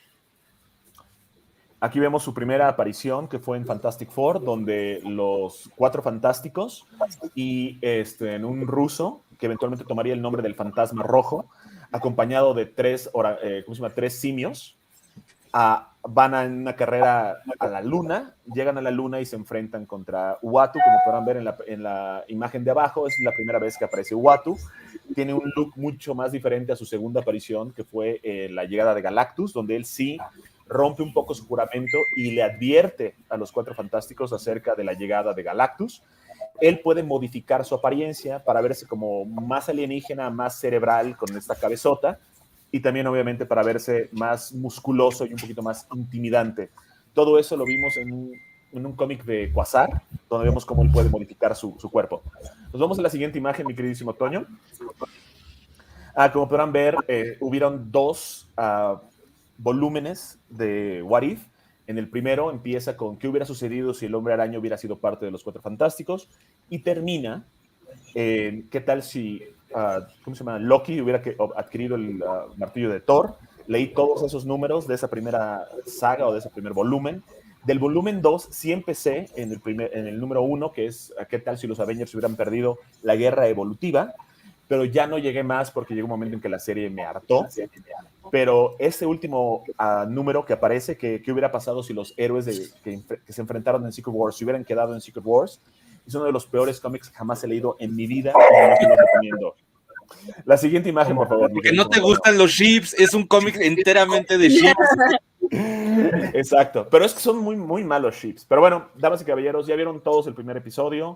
Aquí vemos su primera aparición, que fue en Fantastic Four, donde los 4 fantásticos y en un ruso, que eventualmente tomaría el nombre del Fantasma Rojo, acompañado de 3 simios, van en una carrera a la Luna, llegan a la Luna y se enfrentan contra Uatu. Como podrán ver en la imagen de abajo, es la primera vez que aparece Uatu. Tiene un look mucho más diferente a su segunda aparición, que fue la llegada de Galactus, donde él sí rompe un poco su juramento y le advierte a los 4 fantásticos acerca de la llegada de Galactus. Él puede modificar su apariencia para verse como más alienígena, más cerebral, con esta cabezota, y también obviamente para verse más musculoso y un poquito más intimidante. Todo eso lo vimos en un cómic de Quasar, donde vemos cómo él puede modificar su cuerpo. Nos vamos a la siguiente imagen, mi queridísimo Toño. Como podrán ver, hubieron 2 volúmenes de What If. En el primero empieza con qué hubiera sucedido si el Hombre Araña hubiera sido parte de los 4 Fantásticos, y termina en qué tal si Loki hubiera adquirido el martillo de Thor. Leí todos esos números de esa primera saga o de ese primer volumen. Del volumen 2 sí empecé en el número 1, que es qué tal si los Avengers hubieran perdido la guerra evolutiva, pero ya no llegué más porque llegó un momento en que la serie me hartó. Pero ese último número que aparece, que hubiera pasado si los héroes que se enfrentaron en Secret Wars se hubieran quedado en Secret Wars, es uno de los peores cómics que jamás he leído en mi vida, y no te lo recomiendo. La siguiente imagen, por favor. Porque no te gustan los ships, es un cómic enteramente de ships. Exacto, pero es que son muy, muy malos ships. Pero bueno, damas y caballeros, ya vieron todos el primer episodio.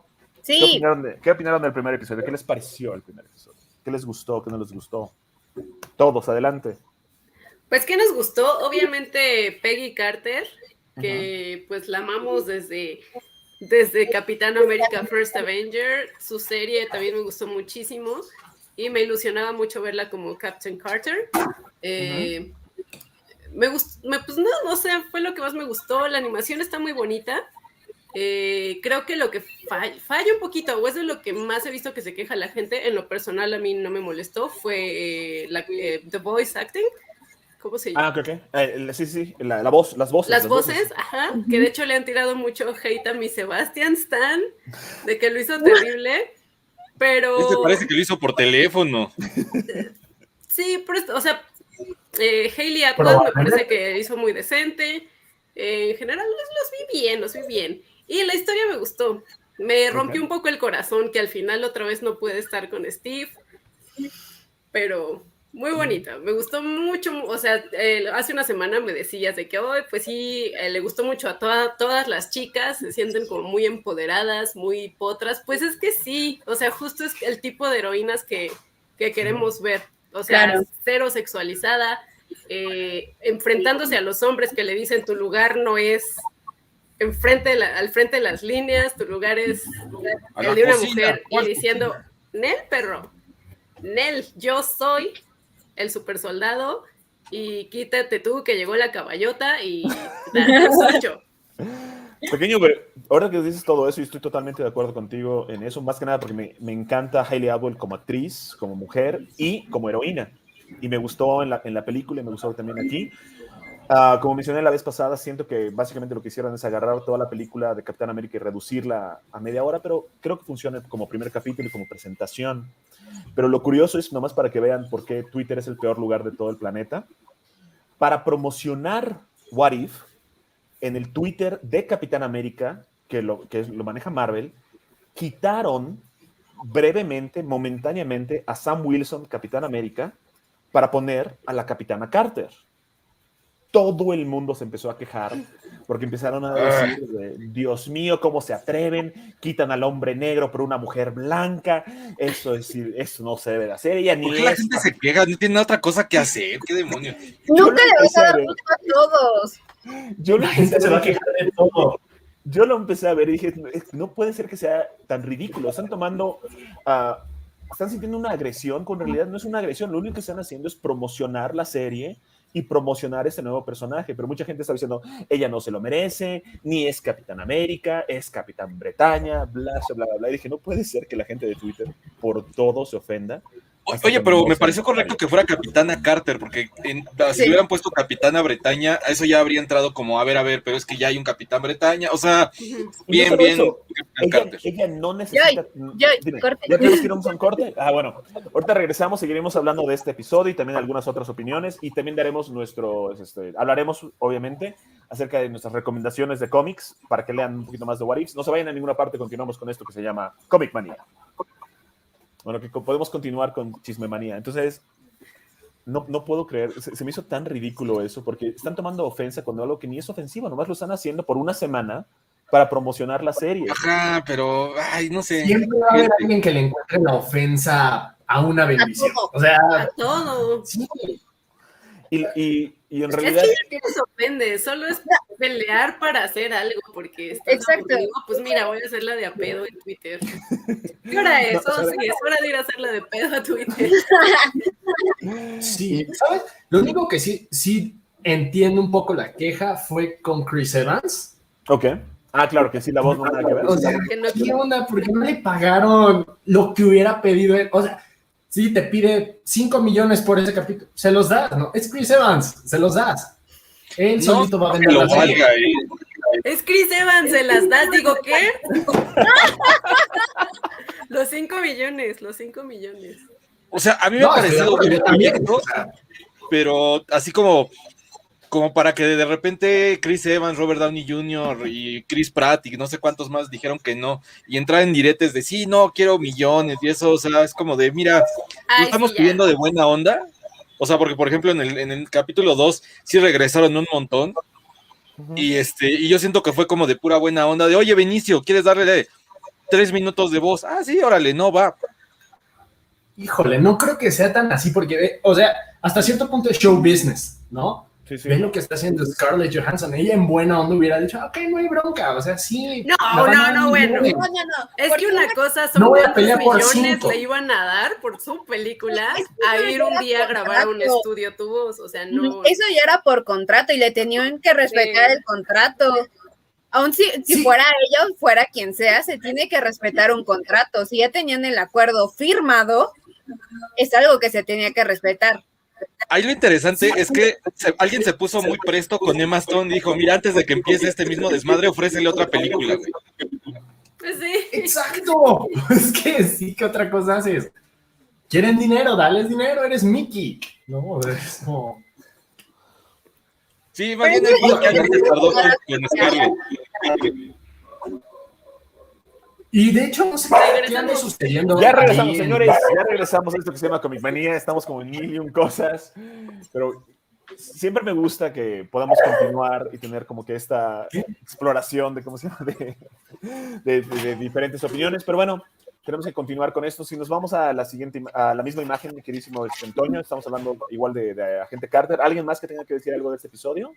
Sí. ¿Qué opinaron del primer episodio? ¿Qué les pareció el primer episodio? ¿Qué les gustó? ¿Qué no les gustó? Todos, adelante. Pues, ¿qué nos gustó? Obviamente Peggy Carter, que pues la amamos desde Capitán América First Avenger. Su serie también me gustó muchísimo y me ilusionaba mucho verla como Captain Carter. Me gustó, pues no sé, fue lo que más me gustó. La animación está muy bonita. Creo que lo que falla un poquito, o es de lo que más he visto que se queja la gente, en lo personal a mí no me molestó, fue the voice acting. ¿Cómo se llama? Ok. Sí, la voz, las voces. Las voces, ajá, que de hecho le han tirado mucho hate a mi Sebastian Stan, de que lo hizo terrible, pero... Este parece que lo hizo por teléfono. Sí, pero, o sea, Hayley Atwell me parece que hizo muy decente, en general los vi bien, y la historia me gustó, me rompió un poco el corazón que al final otra vez no puede estar con Steve, pero... Muy bonita, me gustó mucho, o sea, hace una semana me decías de que, pues sí, le gustó mucho a todas las chicas, se sienten como muy empoderadas, muy potras, pues es que sí, o sea, justo es el tipo de heroínas que queremos ver, o sea, cero sexualizada, enfrentándose a los hombres que le dicen tu lugar no es al frente de las líneas, tu lugar es el de una mujer, y diciendo, Nel, perro, Nel, yo soy el super soldado y quítate tú que llegó la caballota y mucho. Pequeño, pero ahora que dices todo eso, y estoy totalmente de acuerdo contigo en eso, más que nada porque me encanta Hayley Atwell como actriz, como mujer y como heroína. Y me gustó en la película y me gustó también aquí. Como mencioné la vez pasada, siento que básicamente lo que hicieron es agarrar toda la película de Capitán América y reducirla a media hora, pero creo que funciona como primer capítulo y como presentación. Pero lo curioso es, nomás para que vean por qué Twitter es el peor lugar de todo el planeta, para promocionar What If, en el Twitter de Capitán América, que lo maneja Marvel, quitaron brevemente, momentáneamente, a Sam Wilson, Capitán América, para poner a la Capitana Carter. Todo el mundo se empezó a quejar porque empezaron a decir, Dios mío, ¿cómo se atreven? Quitan al hombre negro por una mujer blanca. Eso no se debe de hacer. Ella ni ¿Por qué la gente se queja? No tiene otra cosa que hacer. ¿Qué demonios? Nunca le vas a dar gusto a todos. La gente se va a quejar de todo. Yo lo empecé a ver y dije, no puede ser que sea tan ridículo. Están sintiendo una agresión, cuando en realidad no es una agresión. Lo único que están haciendo es promocionar la serie y promocionar este nuevo personaje, pero mucha gente está diciendo, ella no se lo merece, ni es Capitán América, es Capitán Bretaña, bla, bla, bla, bla. Y dije, no puede ser que la gente de Twitter por todo se ofenda. Oye, pero me pareció correcto que fuera Capitana Carter, porque si hubieran puesto Capitana Bretaña, eso ya habría entrado como, a ver, pero es que ya hay un Capitán Bretaña, o sea, bien. Ella no necesita... ¿Ya tenemos que ir a un corte? Bueno, ahorita regresamos, seguiremos hablando de este episodio y también de algunas otras opiniones, y también daremos hablaremos, obviamente, acerca de nuestras recomendaciones de cómics, para que lean un poquito más de What Ifs. No se vayan a ninguna parte, continuamos con esto que se llama Comic Manía. Bueno, que podemos continuar con Chismemanía. Entonces, no puedo creer, se me hizo tan ridículo eso, porque están tomando ofensa cuando algo que ni es ofensivo, nomás lo están haciendo por una semana para promocionar la serie. Ajá, pero, no sé. Siempre va a haber alguien que le encuentre la ofensa a una bendición. O sea, a todo. Sí. Y en realidad... Es que no se ofende, solo es pelear para hacer algo, porque estás aburrido, pues mira, voy a hacerla de a pedo en Twitter. ¿Qué hora es? Sí, es hora de ir a hacerla de pedo a Twitter. Sí, ¿sabes? Lo único que sí entiendo un poco la queja fue con Chris Evans. Ok. Claro que sí, la voz no tiene nada que ver. O sea, ¿qué onda? ¿Por qué no le pagaron lo que hubiera pedido él? O sea, sí, te pide 5 millones por ese capítulo, se los das, ¿no? Es Chris Evans, se los das. Él solito va a vender la serie. Es Chris Evans, se las das, digo, ¿qué? Los 5 millones. O sea, a mí me ha parecido un proyecto, pero así como para que de repente Chris Evans, Robert Downey Jr. y Chris Pratt y no sé cuántos más dijeron que no, y entrar en diretes de sí, no, quiero millones y eso, o sea, es como de, mira, lo estamos pidiendo de buena onda, o sea, porque por ejemplo en el capítulo 2 sí regresaron un montón, y yo siento que fue como de pura buena onda, de oye Benicio, ¿quieres darle 3 minutos de voz. Ah, sí, órale, no va. Híjole, no creo que sea tan así porque, o sea, hasta cierto punto es show business, ¿no? Sí, sí. Ven lo que está haciendo Scarlett Johansson. Ella en buena onda hubiera dicho, ok, no hay bronca, o sea, sí. No, bueno. Es que una cosa son no voy a cuántos pelear por millones 5. le iban a dar por su película a ir un día a grabar a un estudio tu voz, o sea, no. Eso ya era por contrato y le tenían que respetar el contrato. Aún si fuera ellos, fuera quien sea, se tiene que respetar un contrato. Si ya tenían el acuerdo firmado, es algo que se tenía que respetar. Ahí lo interesante es que alguien se puso muy presto con Emma Stone y dijo, mira, antes de que empiece este mismo desmadre, ofrécele otra película, güey. Pues sí. ¡Exacto! Es que sí, ¿qué otra cosa haces? Quieren dinero, dales dinero, eres Mickey. No, es como... Sí, más bien el que alguien se tardó con Scarlett. Y de hecho, no sé qué anda sucediendo. Ya regresamos, señores. Ya regresamos a esto que se llama Comic Manía. Estamos como en 1001 cosas. Pero siempre me gusta que podamos continuar y tener como que esta exploración de, ¿cómo se llama? De diferentes opiniones. Pero bueno, tenemos que continuar con esto. Si nos vamos a la misma imagen, mi queridísimo Antonio, estamos hablando igual de Agente Carter. ¿Alguien más que tenga que decir algo de este episodio?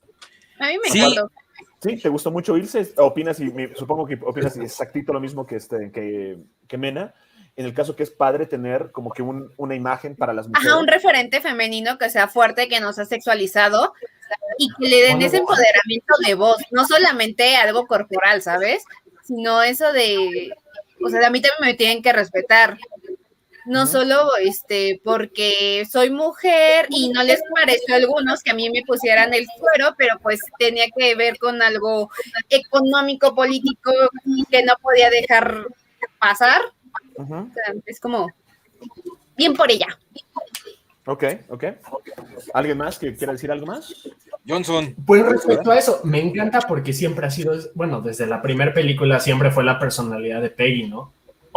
A mí me encantó. ¿Sí? ¿Te gustó mucho, Ilse? ¿Opinas supongo que opinas exactito lo mismo que Mena? En el caso que es padre tener como que una imagen para las mujeres. Ajá, un referente femenino que sea fuerte, que no sea sexualizado y que le den ese empoderamiento de voz, no solamente algo corporal, ¿sabes? Sino eso de, o sea, a mí también me tienen que respetar. No solo porque soy mujer y no les pareció a algunos que a mí me pusieran el suero, pero pues tenía que ver con algo económico, político, que no podía dejar pasar. O sea, es como, bien por ella. Ok. ¿Alguien más que quiera decir algo más? Johnson. Pues respecto a eso, me encanta porque siempre ha sido, bueno, desde la primera película siempre fue la personalidad de Peggy, ¿no?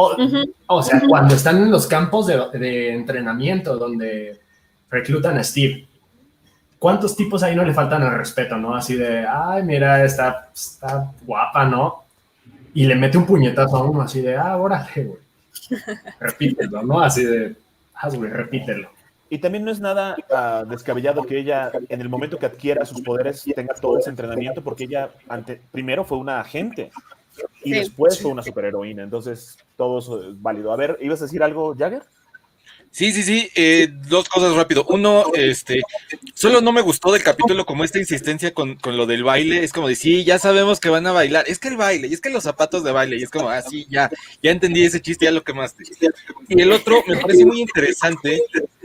O sea, cuando están en los campos de entrenamiento donde reclutan a Steve, ¿cuántos tipos ahí no le faltan al respeto, no? Así de, ay, mira, está guapa, ¿no? Y le mete un puñetazo a uno así de, órale, güey. Repítelo, ¿no? Así de, güey, repítelo. Y también no es nada descabellado que ella, en el momento que adquiera sus poderes, tenga todo ese entrenamiento, porque ella primero fue una agente y después fue una superheroína. Entonces, todo eso es válido. A ver, ¿ibas a decir algo, Jagger? Sí. Dos cosas rápido. Uno, solo no me gustó del capítulo como esta insistencia con lo del baile. Es como de, sí, ya sabemos que van a bailar. Es que el baile, y es que los zapatos de baile. Y es como, sí, ya entendí ese chiste, ya lo quemaste. Y el otro, me parece muy interesante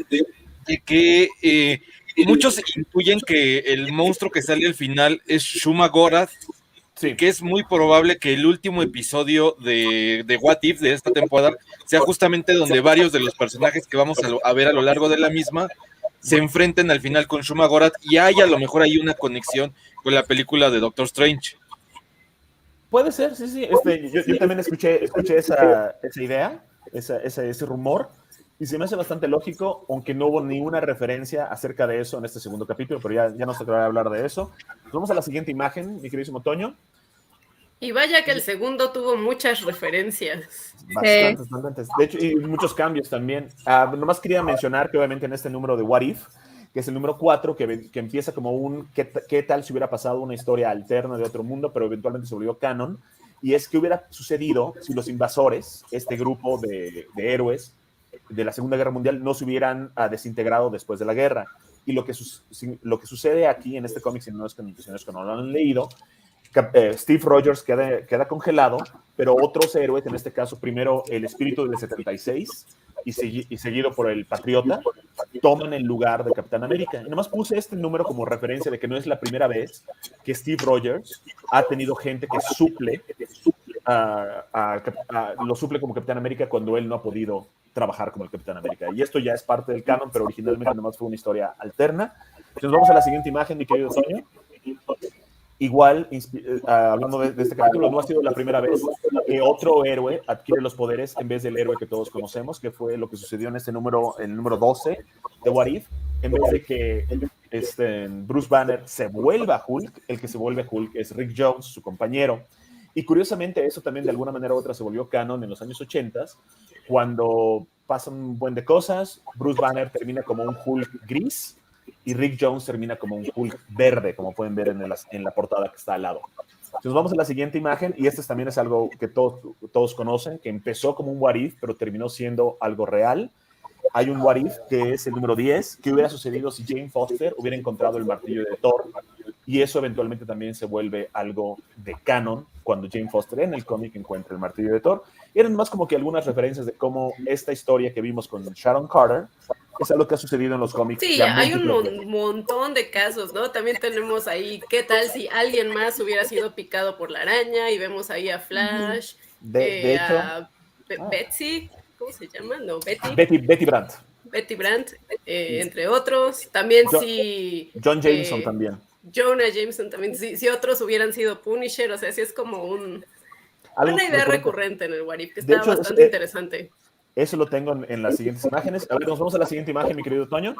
de que muchos intuyen que el monstruo que sale al final es Shuma Gorath. Sí. Que es muy probable que el último episodio de What If de esta temporada sea justamente donde varios de los personajes que vamos a ver a lo largo de la misma se enfrenten al final con Shuma Gorath y hay a lo mejor hay una conexión con la película de Doctor Strange. Puede ser, sí. Yo también escuché esa idea, ese rumor, y se me hace bastante lógico, aunque no hubo ninguna referencia acerca de eso en este segundo capítulo, pero ya nos tocará hablar de eso. Vamos a la siguiente imagen, mi queridísimo Toño. Y vaya que el segundo tuvo muchas referencias. Bastantes. De hecho, y muchos cambios también. Nomás quería mencionar que obviamente en este número de What If, que es el número 4, que empieza como ¿qué tal si hubiera pasado una historia alterna de otro mundo, pero eventualmente se volvió canon? Y es que hubiera sucedido si los invasores, este grupo de héroes de la Segunda Guerra Mundial, no se hubieran desintegrado después de la guerra. Y lo que sucede aquí en este cómic, si no es que no lo han leído, Steve Rogers queda congelado, pero otros héroes, en este caso primero el Espíritu del 76 y seguido por el Patriota, toman el lugar de Capitán América. Y nomás puse este número como referencia de que no es la primera vez que Steve Rogers ha tenido gente que lo suple como Capitán América cuando él no ha podido trabajar como el Capitán América. Y esto ya es parte del canon, pero originalmente nomás fue una historia alterna. Entonces vamos a la siguiente imagen, mi querido Sonia. Igual, hablando de este capítulo, no ha sido la primera vez que otro héroe adquiere los poderes en vez del héroe que todos conocemos, que fue lo que sucedió en este número, el número 12 de What If. En vez de que Bruce Banner se vuelva Hulk, el que se vuelve Hulk es Rick Jones, su compañero. Y curiosamente eso también de alguna manera u otra se volvió canon en los años 80, cuando pasan un buen de cosas. Bruce Banner termina como un Hulk gris y Rick Jones termina como un Hulk verde, como pueden ver en la portada que está al lado. Entonces vamos a la siguiente imagen, y este también es algo que todos conocen, que empezó como un what if, pero terminó siendo algo real. Hay un what if que es el número 10, que hubiera sucedido si Jane Foster hubiera encontrado el martillo de Thor, y eso eventualmente también se vuelve algo de canon cuando Jane Foster en el cómic encuentra el martillo de Thor. Y eran más como que algunas referencias de cómo esta historia que vimos con Sharon Carter es algo que ha sucedido en los cómics. Sí, hay un montón de casos, ¿no? También tenemos ahí, ¿qué tal si alguien más hubiera sido picado por la araña? Y vemos ahí a Flash, de hecho, a Betsy, ¿cómo se llama? No, Betty Brandt. Betty Brandt, entre otros. También John Jameson también. Jonah Jameson también. Si otros hubieran sido Punisher, o sea, sí es como una idea recurrente en el What If, que está bastante interesante. Eso lo tengo en las siguientes imágenes. A ver, nos vamos a la siguiente imagen, mi querido Toño.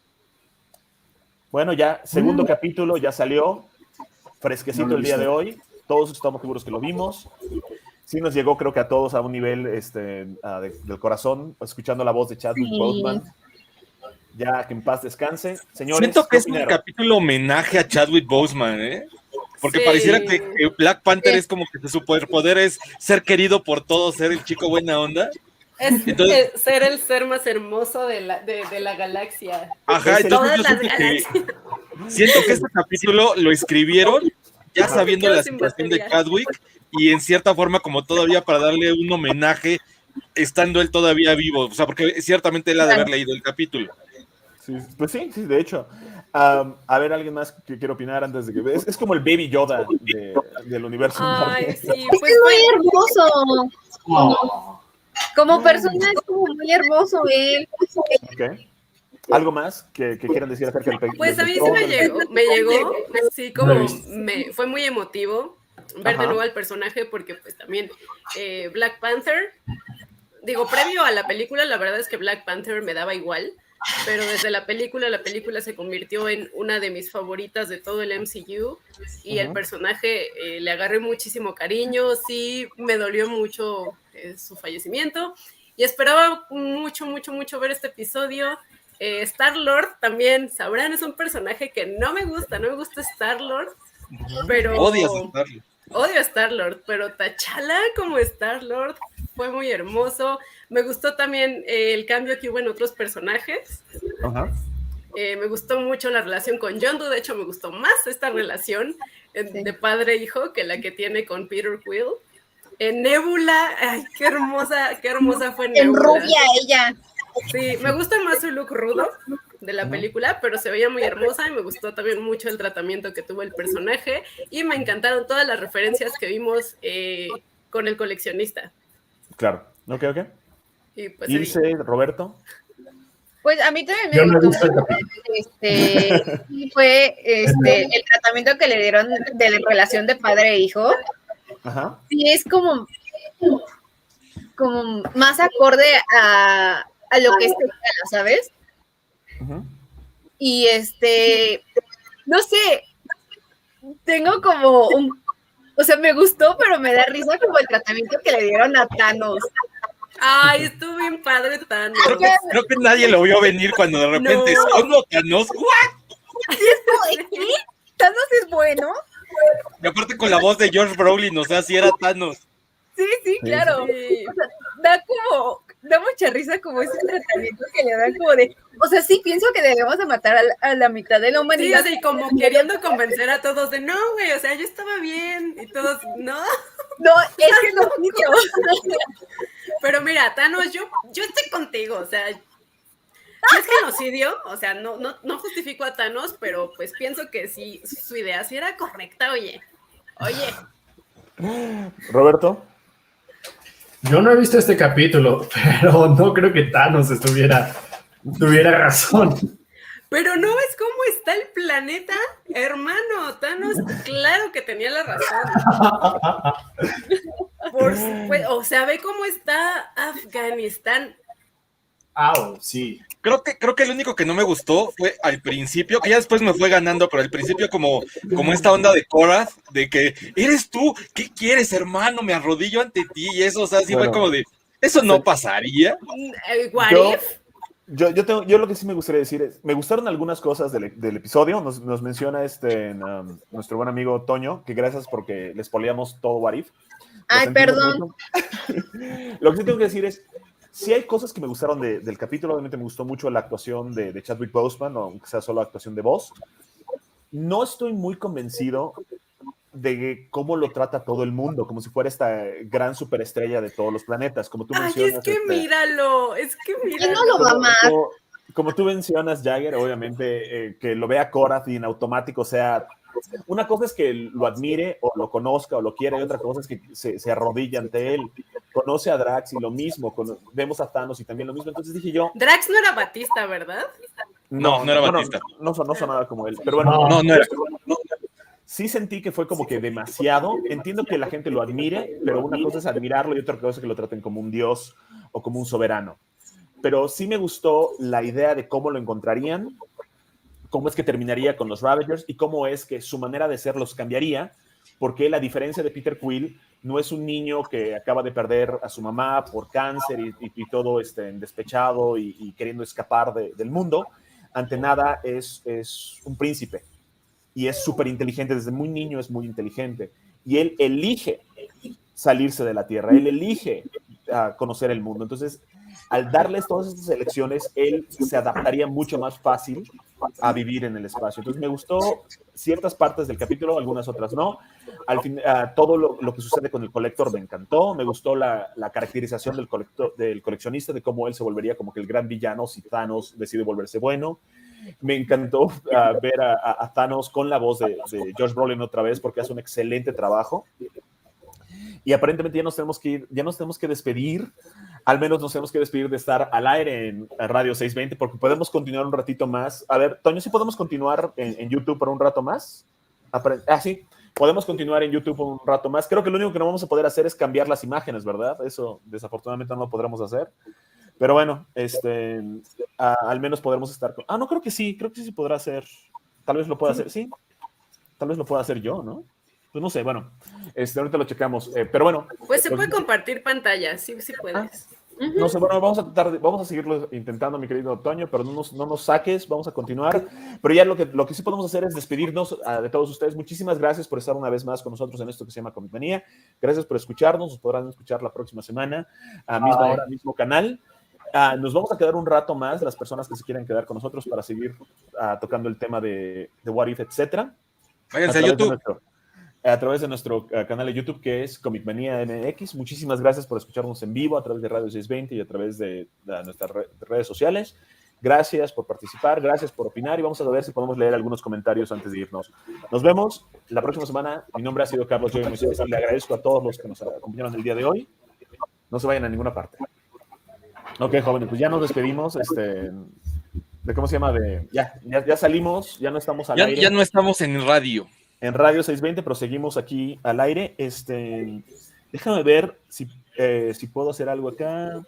Bueno, ya, segundo capítulo, ya salió. Fresquecito el día de hoy. Todos estamos seguros que lo vimos. Sí nos llegó, creo que a todos a un nivel del corazón, escuchando la voz de Chadwick Boseman. Ya, que en paz descanse. Señores, siento que es un capítulo homenaje a Chadwick Boseman, ¿eh? Porque pareciera que Black Panther es como que su superpoder es ser querido por todos, ser el chico buena onda. Entonces, ser el ser más hermoso de la galaxia. Ajá, entonces yo siento que este capítulo lo escribieron ya sabiendo la situación de Chadwick y en cierta forma como todavía para darle un homenaje estando él todavía vivo, o sea, porque ciertamente él ha de haber leído el capítulo. Sí, pues sí, de hecho. A ver, alguien más que quiere opinar antes de que... Es como el Baby Yoda del universo. Ay, sí, pues es muy hermoso. Como persona es como muy hermoso él. Okay. ¿Algo más que quieran decir acerca del película? Pues a mí sí me llegó, sí, como fue muy emotivo ver de nuevo al personaje, porque pues también Black Panther, digo, previo a la película, la verdad es que Black Panther me daba igual, pero desde la película se convirtió en una de mis favoritas de todo el MCU, y el personaje le agarré muchísimo cariño. Sí, me dolió mucho su fallecimiento, y esperaba mucho ver este episodio. Star-Lord también, sabrán, es un personaje que no me gusta Star-Lord, pero... Odias a Star-Lord. Odio a Star-Lord, pero T'Challa como Star-Lord fue muy hermoso. Me gustó también el cambio que hubo en otros personajes. Me gustó mucho la relación con Yondu. De hecho, me gustó más esta relación de padre-hijo que la que tiene con Peter Quill. Nebula, ay, qué hermosa fue Nebula. En rubia ella. Sí, me gusta más su look rudo de la película, pero se veía muy hermosa, y me gustó también mucho el tratamiento que tuvo el personaje, y me encantaron todas las referencias que vimos con el coleccionista. Claro, ok. Y pues Ilse, Roberto. Pues a mí también me gustó fue el tratamiento que le dieron de la relación de padre e hijo. Ajá. Sí, es como más acorde a lo que es T'Challa, ¿sabes? Y no sé, tengo como o sea, me gustó, pero me da risa como el tratamiento que le dieron a Thanos. Ay, estuvo bien padre Thanos. Creo que nadie lo vio venir cuando de repente solo Thanos. ¿Qué? ¿Thanos es bueno? Y aparte con la voz de George Brolin, o sea, si era Thanos. Sí, claro. Sí. O sea, da mucha risa como ese tratamiento que le dan como de, o sea, sí pienso que debemos de matar a la mitad de la humanidad. Sí, como queriendo convencer a todos de, no, güey, o sea, yo estaba bien, y todos, no. No, es que no quiso. Pero mira, Thanos, yo estoy contigo, o sea, es genocidio, o sea, no justifico a Thanos, pero pues pienso que sí, su idea sí era correcta, oye. Roberto. Yo no he visto este capítulo, pero no creo que Thanos tuviera razón. Pero no ves cómo está el planeta, hermano. Thanos, claro que tenía la razón. Por supuesto, o sea, ve cómo está Afganistán. Sí. Creo que el único que no me gustó fue al principio, que ya después me fue ganando, pero al principio como esta onda de Korath, de que eres tú, ¿qué quieres, hermano? Me arrodillo ante ti, y eso, o sea, sí fue como de, ¿eso no pasaría? What if? Yo lo que sí me gustaría decir es, me gustaron algunas cosas del episodio, nos menciona nuestro buen amigo Toño, que gracias porque les poliamos todo What If. Ay, perdón. Lo que sí tengo que decir es, sí hay cosas que me gustaron del capítulo. Obviamente me gustó mucho la actuación de Chadwick Boseman, aunque sea solo actuación de voz. No estoy muy convencido de cómo lo trata todo el mundo, como si fuera esta gran superestrella de todos los planetas, como tú mencionas. Es que míralo. ¿Quién no lo va a amar? Como tú mencionas, Jagger, obviamente, que lo vea Korath y en automático sea... Una cosa es que lo admire o lo conozca o lo quiera, y otra cosa es que se arrodilla ante él. Conoce a Drax y lo mismo, vemos a Thanos y también lo mismo. Entonces dije yo... Drax no era Batista, ¿verdad? No era Batista. No sonaba como él, pero bueno. No era. Sí sentí que fue como que demasiado. Entiendo que la gente lo admire, pero una cosa es admirarlo y otra cosa es que lo traten como un dios o como un soberano. Pero sí me gustó la idea de cómo lo encontrarían, cómo es que terminaría con los Ravagers y cómo es que su manera de ser los cambiaría, porque él, a diferencia de Peter Quill, no es un niño que acaba de perder a su mamá por cáncer y todo despechado y queriendo escapar del mundo. Ante nada es un príncipe y es súper inteligente, desde muy niño es muy inteligente y él elige salirse de la Tierra, él elige conocer el mundo. Entonces, al darles todas estas elecciones, él se adaptaría mucho más fácil a vivir en el espacio. Entonces me gustó ciertas partes del capítulo, algunas otras no. Al fin, todo lo que sucede con el Collector me encantó. Me gustó la caracterización del coleccionista, de cómo él se volvería como que el gran villano si Thanos decide volverse bueno. Me encantó ver a Thanos con la voz de Josh Brolin otra vez, porque hace un excelente trabajo. Y aparentemente ya nos tenemos que despedir. Al menos nos tenemos que despedir de estar al aire en Radio 620, porque podemos continuar un ratito más. A ver, Toño, ¿sí podemos continuar en YouTube por un rato más? Sí, podemos continuar en YouTube por un rato más. Creo que lo único que no vamos a poder hacer es cambiar las imágenes, ¿verdad? Eso desafortunadamente no lo podremos hacer. Pero bueno, al menos podremos estar con... no, creo que sí podrá hacer. Tal vez lo pueda hacer, sí. Tal vez lo pueda hacer yo, ¿no? Pues no sé, bueno, ahorita lo checamos, pero bueno. Pues se puede compartir pantalla, sí puedes. No sé, bueno, vamos a seguirlo intentando, mi querido Toño, pero no nos saques, vamos a continuar. Pero ya lo que sí podemos hacer es despedirnos de todos ustedes. Muchísimas gracias por estar una vez más con nosotros en esto que se llama Comic Manía. Gracias por escucharnos, nos podrán escuchar la próxima semana, a misma hora, mismo canal. Nos vamos a quedar un rato más, las personas que se quieran quedar con nosotros para seguir tocando el tema de What If, etcétera. Váyanse a YouTube. A través de nuestro canal de YouTube, que es Comic Manía MX. Muchísimas gracias por escucharnos en vivo a través de Radio 620 y a través de nuestras redes sociales. Gracias por participar, gracias por opinar y vamos a ver si podemos leer algunos comentarios antes de irnos. Nos vemos la próxima semana. Mi nombre ha sido Carlos Joey Moisés. Le agradezco a todos los que nos acompañaron el día de hoy. No se vayan a ninguna parte. Ok, jóvenes, pues ya nos despedimos. ¿De cómo se llama? Ya salimos, ya no estamos al aire. Ya no estamos en radio. En Radio 620, pero seguimos aquí al aire. Déjame ver si puedo hacer algo acá.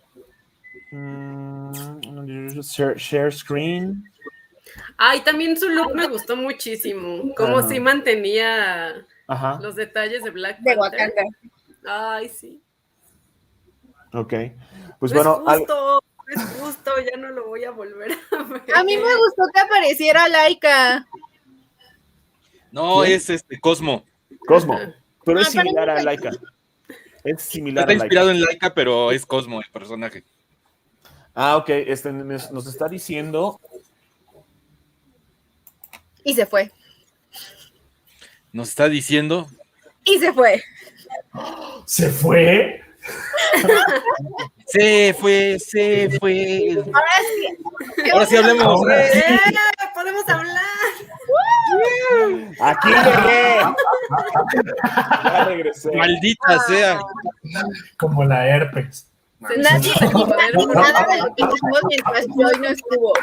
Share screen. Ay, también su look me gustó muchísimo. Como si mantenía los detalles de Black Panther. De Wakanda. Ay, sí. Ok. Pues no bueno. Es justo, ya no lo voy a volver a ver. A mí me gustó que apareciera Laika. No, es Cosmo. Cosmo. Pero es similar a Laika. Es similar a Laika. Está inspirado en Laika, pero es Cosmo el personaje. Ok. Nos está diciendo. Y se fue. Nos está diciendo. Y se fue. ¿Se fue? Se fue. Ahora sí hablemos. Podemos hablar. Aquí llegué. Ya regresé. Maldita sea. Como la herpes. Nadie dijo nada de lo que hicimos mientras Joy no estuvo.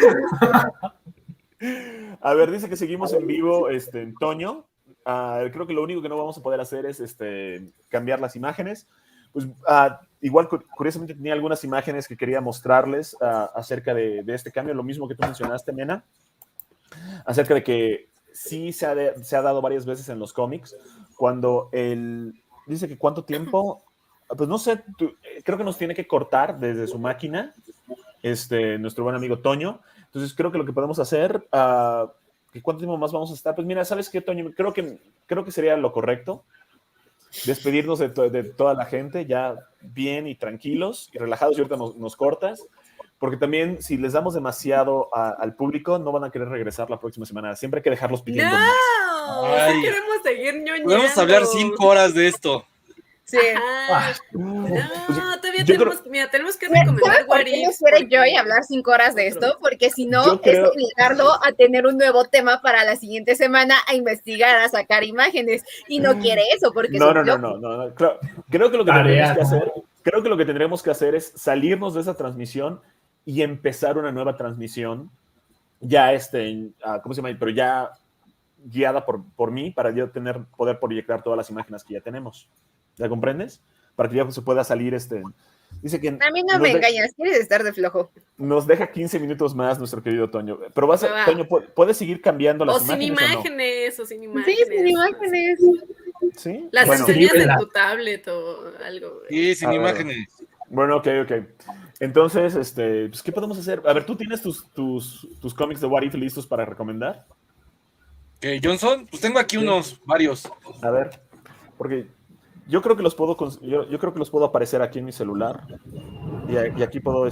A ver, dice que seguimos en vivo, Toño. Creo que lo único que no vamos a poder hacer es cambiar las imágenes. Pues igual, curiosamente, tenía algunas imágenes que quería mostrarles acerca de este cambio, lo mismo que tú mencionaste, Mena, acerca de que sí se ha dado varias veces en los cómics, cuando dice que cuánto tiempo, pues no sé, creo que nos tiene que cortar desde su máquina, nuestro buen amigo Toño. Entonces creo que lo que podemos hacer, que ¿cuánto tiempo más vamos a estar? Pues mira, ¿sabes qué, Toño? Creo que sería lo correcto despedirnos de toda la gente ya bien y tranquilos y relajados, y ahorita nos cortas, porque también si les damos demasiado al público, no van a querer regresar la próxima semana. Siempre hay que dejarlos pidiendo más. No, sí queremos seguir ñoñando. Podemos hablar 5 horas de esto. Sí. No, todavía tenemos que recomendar ¿Por qué no quiere Joy hablar 5 horas de esto? Porque si no, es obligarlo a tener un nuevo tema para la siguiente semana, a investigar, a sacar imágenes. Y no quiere eso, porque no. Creo que lo que tendremos que hacer es salirnos de esa transmisión y empezar una nueva transmisión, ya ¿cómo se llama? Pero ya guiada por mí, para yo poder proyectar todas las imágenes que ya tenemos. ¿Ya comprendes? Para que ya se pueda salir Dice que a mí no me engañas, quieres estar de flojo. Nos deja 15 minutos más nuestro querido Toño. Pero Toño, ¿puedes seguir cambiando las imágenes? O sin imágenes. Sí, sin imágenes. ¿Sí? Las enseñas en tu tablet o algo. Sí, sin imágenes. Bueno, ok. Entonces, pues, ¿qué podemos hacer? A ver, ¿tú tienes tus cómics de What If listos para recomendar? Johnson, pues tengo aquí varios. A ver, porque yo creo que los puedo aparecer aquí en mi celular. Y aquí puedo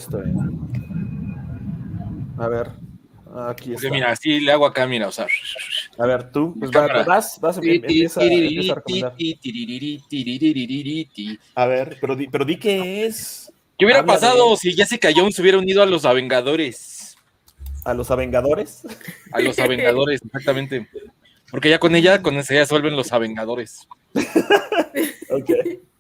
a ver, aquí está. Porque mira, así le hago acá, mira, o sea. A ver, tú, pues empieza a recomendar. A ver, pero di qué es. ¿Qué hubiera pasado si Jessica Jones hubiera unido a los Avengadores? ¿A los Avengadores? A los Avengadores, exactamente. Porque ya con ella se vuelven los Avengadores. Ok.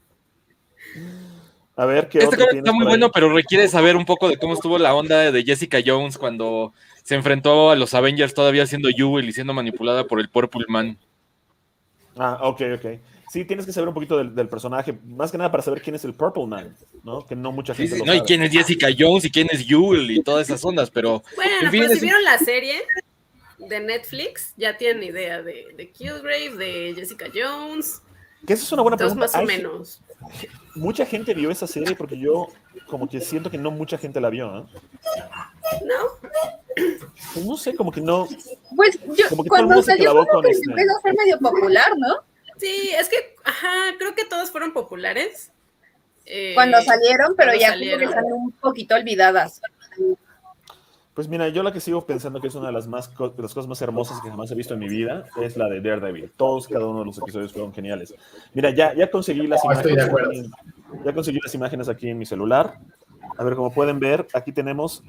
A ver, ¿qué otro está muy bueno, pero requiere saber un poco de cómo estuvo la onda de Jessica Jones cuando se enfrentó a los Avengers todavía siendo Jewel y siendo manipulada por el Purple Man. Ok. Sí, tienes que saber un poquito del personaje, más que nada para saber quién es el Purple Man, ¿no? Que no mucha gente lo sabe. Y quién es Jessica Jones y quién es Jewel y todas esas ondas, pero... Bueno, en fin, si vieron la serie de Netflix, ya tienen idea de Killgrave, de Jessica Jones. Que esa es una buena pregunta. Más o menos. Mucha gente vio esa serie porque yo como que siento que no mucha gente la vio, ¿no? ¿No? Pues no sé, como que no. Pues yo, como que cuando salió como que empezó a ser medio popular, ¿no? Sí, es que, creo que todas fueron populares. Cuando salieron, pero ya como que están un poquito olvidadas. Pues mira, yo la que sigo pensando que es una de las cosas más hermosas que jamás he visto en mi vida es la de Daredevil. Cada uno de los episodios fueron geniales. Mira, ya conseguí las imágenes. Ya conseguí las imágenes aquí en mi celular. A ver, como pueden ver, aquí tenemos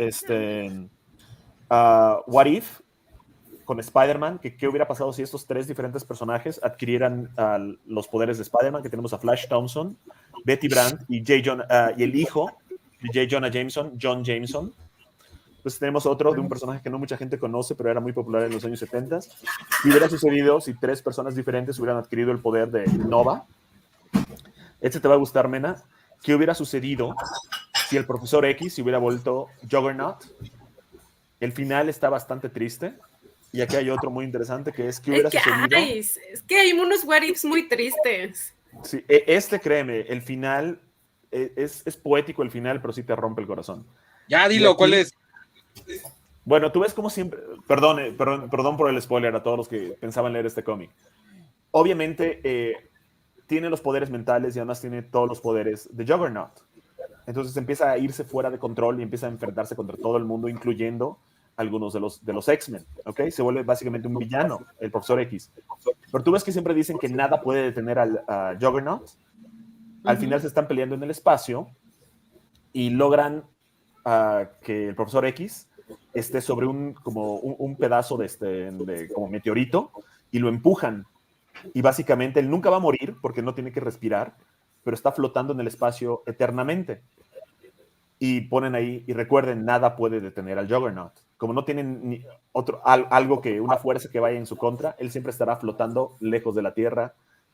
What If con Spider-Man, qué hubiera pasado si estos 3 diferentes personajes adquirieran los poderes de Spider-Man, que tenemos a Flash Thompson, Betty Brant y el hijo de J. Jonah Jameson, John Jameson. Pues tenemos otro de un personaje que no mucha gente conoce, pero era muy popular en los años 70. ¿Qué hubiera sucedido si 3 personas diferentes hubieran adquirido el poder de Nova? Te va a gustar, Mena. ¿Qué hubiera sucedido si el Profesor X se hubiera vuelto Juggernaut? El final está bastante triste. Y aquí hay otro muy interesante que es ¿qué hubiera sucedido? Es que hay unos what ifs muy tristes. Sí, créeme, el final es poético el final, pero sí te rompe el corazón. Ya, dilo, ¿cuál es? Bueno, tú ves como siempre, perdón por el spoiler a todos los que pensaban leer este cómic. Obviamente tiene los poderes mentales y además tiene todos los poderes de Juggernaut. Entonces empieza a irse fuera de control y empieza a enfrentarse contra todo el mundo, incluyendo algunos de los X-Men, ¿ok? Se vuelve básicamente un villano, el Profesor X. Pero tú ves que siempre dicen que nada puede detener a Juggernaut. Al final se están peleando en el espacio y logran que el Profesor X esté sobre un pedazo de como meteorito y lo empujan. Y básicamente él nunca va a morir porque no tiene que respirar, pero está flotando en el espacio eternamente. Y ponen ahí, y recuerden, nada puede detener al Juggernaut. Como no tienen una fuerza que vaya en su contra, él siempre estará flotando lejos de la Tierra,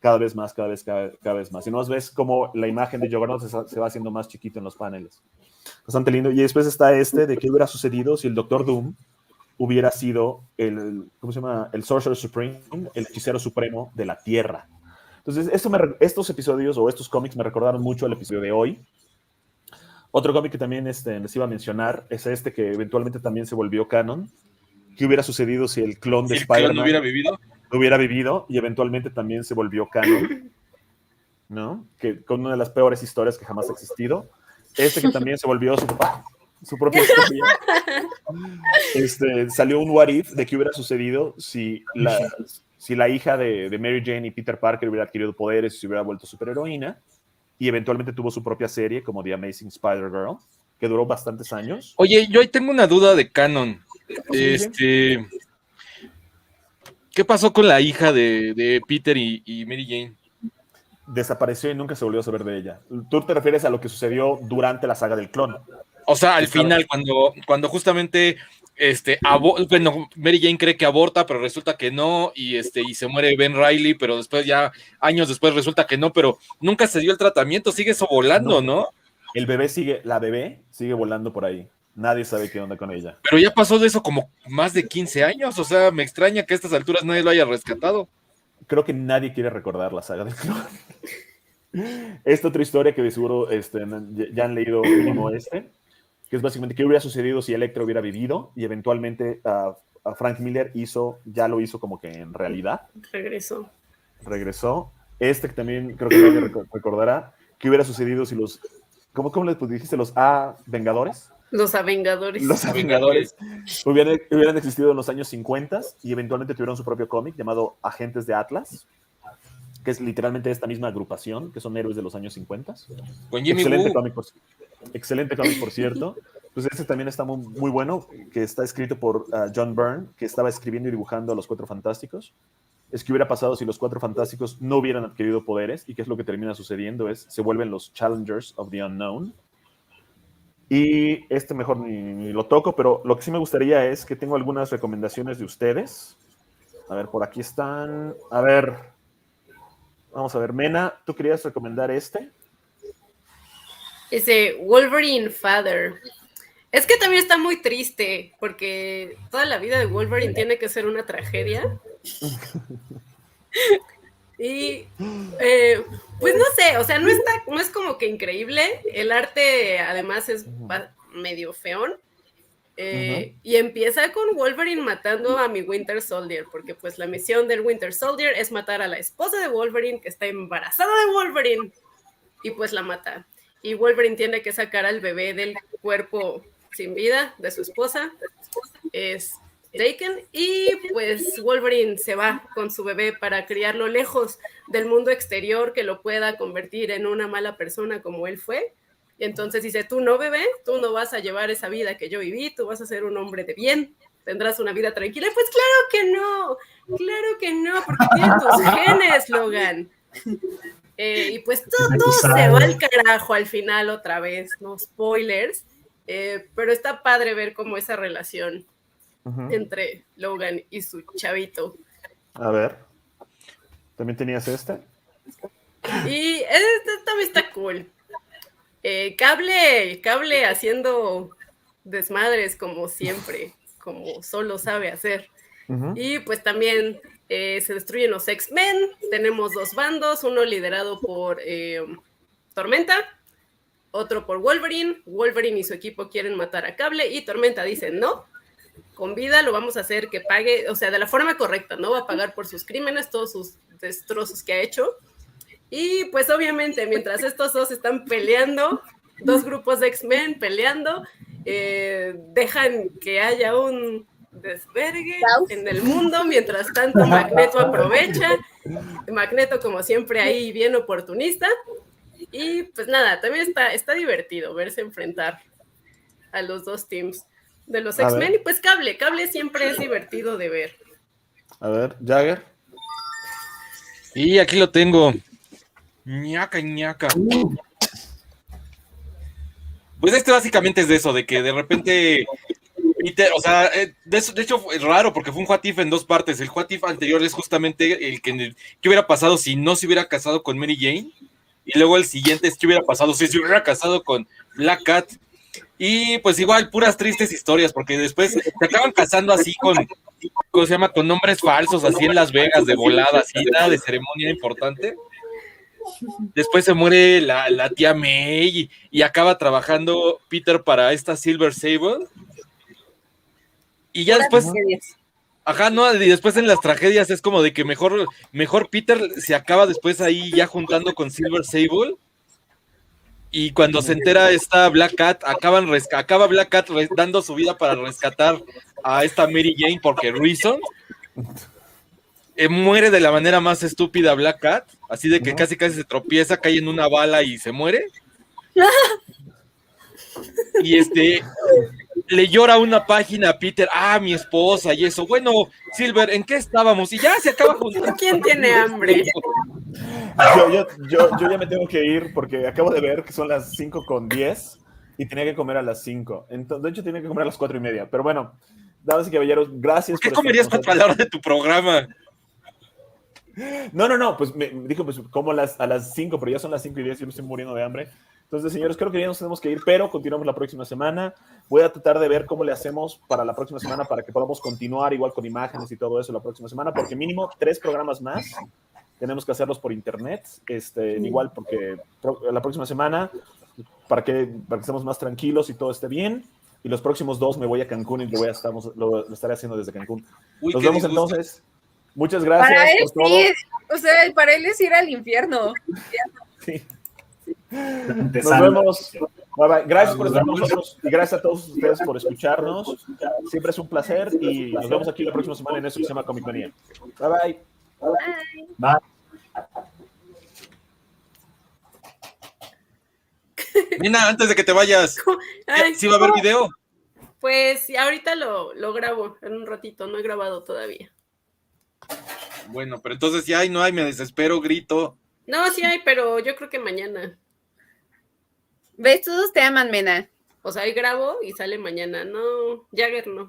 cada vez más. Y no ves cómo la imagen de Juggernaut se va haciendo más chiquito en los paneles. Bastante lindo. Y después está de qué hubiera sucedido si el Doctor Doom hubiera sido el Sorcerer Supreme, el hechicero supremo de la Tierra. Entonces, estos episodios o estos cómics me recordaron mucho al episodio de hoy. Otro cómic que también les iba a mencionar es que eventualmente también se volvió canon. ¿Qué hubiera sucedido si el clon de Spider-Man hubiera vivido y eventualmente también se volvió canon? ¿No? Que con una de las peores historias que jamás ha existido. Que también se volvió su propia historia. Salió un what if de qué hubiera sucedido si la hija de Mary Jane y Peter Parker hubiera adquirido poderes y se hubiera vuelto superheroína, y eventualmente tuvo su propia serie como The Amazing Spider-Girl, que duró bastantes años. Oye, yo ahí tengo una duda de canon. ¿Qué pasó con la hija de Peter y Mary Jane? Desapareció y nunca se volvió a saber de ella. Tú te refieres a lo que sucedió durante la saga del clon. O sea, al final, cuando justamente Mary Jane cree que aborta, pero resulta que no, y se muere Ben Reilly, pero después ya, años después, resulta que no, pero nunca se dio el tratamiento, sigue eso volando, ¿no? La bebé sigue volando por ahí. Nadie sabe qué onda con ella. Pero ya pasó de eso como más de 15 años, o sea, me extraña que a estas alturas nadie lo haya rescatado. Creo que nadie quiere recordar la saga del clon. Esta otra historia que de seguro ya han leído mínimo que es básicamente qué hubiera sucedido si Electra hubiera vivido, y eventualmente a Frank Miller ya lo hizo como que en realidad. Regresó. Que también creo que nadie recordará, qué hubiera sucedido si ¿cómo les dijiste? ¿Los Vengadores? Los Avengadores. Los Avengadores hubieran existido en los años 50 y eventualmente tuvieron su propio cómic llamado Agentes de Atlas, que es literalmente esta misma agrupación, que son héroes de los años 50. Con Jimmy Woo. Excelente cómic, por cierto. Pues también está muy bueno, que está escrito por John Byrne, que estaba escribiendo y dibujando a los Cuatro Fantásticos. Es que hubiera pasado si los Cuatro Fantásticos no hubieran adquirido poderes, y qué es lo que termina sucediendo se vuelven los Challengers of the Unknown. Y mejor ni lo toco, pero lo que sí me gustaría es que tengo algunas recomendaciones de ustedes. A ver, por aquí están. A ver, vamos a ver. Mena, ¿tú querías recomendar Ese Wolverine Father. Es que también está muy triste, porque toda la vida de Wolverine tiene que ser una tragedia. Y pues no sé, o sea, no es como que increíble. El arte además es medio feón. Y empieza con Wolverine matando a mi Winter Soldier, porque pues la misión del Winter Soldier es matar a la esposa de Wolverine, que está embarazada de Wolverine, y pues la mata. Y Wolverine tiene que sacar al bebé del cuerpo sin vida de su esposa. Es Taken, y pues Wolverine se va con su bebé para criarlo lejos del mundo exterior que lo pueda convertir en una mala persona como él fue. Y entonces dice, tú no, bebé, tú no vas a llevar esa vida que yo viví, tú vas a ser un hombre de bien, tendrás una vida tranquila. Pues claro que no, porque tiene tus genes, Logan. Y pues todo se va al carajo al final otra vez, no spoilers, pero está padre ver cómo esa relación entre Logan y su chavito. A ver, ¿también tenías Y también está cool. Cable haciendo desmadres como siempre, como solo sabe hacer. Y pues también se destruyen los X-Men. Tenemos dos bandos, uno liderado por Tormenta, otro por Wolverine. Wolverine y su equipo quieren matar a Cable y Tormenta dice no, con vida lo vamos a hacer que pague, o sea, de la forma correcta, no va a pagar por sus crímenes, todos sus destrozos que ha hecho. Y pues obviamente mientras estos dos están peleando, dos grupos de X-Men peleando, dejan que haya un desvergue en el mundo. Mientras tanto Magneto aprovecha, Magneto como siempre ahí bien oportunista. Y pues nada, también está divertido verse enfrentar a los dos teams de los X-Men. Y pues Cable siempre es divertido de ver. A ver, Jagger. Y aquí lo tengo. Ñaca. Pues básicamente es de eso, de que de repente O sea, de hecho fue raro porque fue un what if en dos partes. El what if anterior es justamente el que qué hubiera pasado si no se hubiera casado con Mary Jane, y luego el siguiente es qué hubiera pasado si se hubiera casado con Black Cat. Y pues igual, puras tristes historias, porque después se acaban casando así ¿cómo se llama? Con nombres falsos, así en Las Vegas, de volada, así, nada de ceremonia importante. Después se muere la tía May y acaba trabajando Peter para esta Silver Sable. Y ya después... Ajá, no, y después en las tragedias es como de que mejor Peter se acaba después ahí ya juntando con Silver Sable. Y cuando se entera esta Black Cat, acaba Black Cat dando su vida para rescatar a esta Mary Jane porque Reason. Muere de la manera más estúpida Black Cat, así de que casi se tropieza, cae en una bala y se muere. Y le llora una página a Peter, mi esposa y eso. Bueno, Silver, ¿en qué estábamos? Y ya se acaba juntando. ¿Quién tiene hambre? Yo ya me tengo que ir porque acabo de ver que son las 5:10 y tenía que comer a las 5. Entonces, de hecho, tenía que comer a las 4:30. Pero bueno, damas y caballeros, gracias. ¿Qué comerías para la hora de tu programa? No, pues me dijo, pues como a las 5, pero ya son las 5:10 y yo me estoy muriendo de hambre. Entonces, señores, creo que ya nos tenemos que ir, pero continuamos la próxima semana. Voy a tratar de ver cómo le hacemos para la próxima semana para que podamos continuar igual con imágenes y todo eso la próxima semana, porque mínimo 3 programas más tenemos que hacerlos por internet, igual porque la próxima semana, para que estemos más tranquilos y todo esté bien, y los próximos 2 me voy a Cancún y lo estaré haciendo desde Cancún. Nos vemos entonces. Muchas gracias. Para él por todo. sí, o sea, para él es ir al infierno. Sí. Nos vemos. Bye, bye. Gracias por estar con nosotros y gracias a todos ustedes por escucharnos. Siempre es un placer y nos vemos aquí la próxima semana en esto que se llama Comic Manía. Bye, bye. Bye. Nina, antes de que te vayas, ¿sí va a haber video? Pues ahorita lo grabo en un ratito, no he grabado todavía. Bueno, pero entonces ya no hay, me desespero, grito. No, sí hay, pero yo creo que mañana. ¿Ves? Todos te aman, Mena. O sea, ahí grabo y sale mañana. No, Jagger no.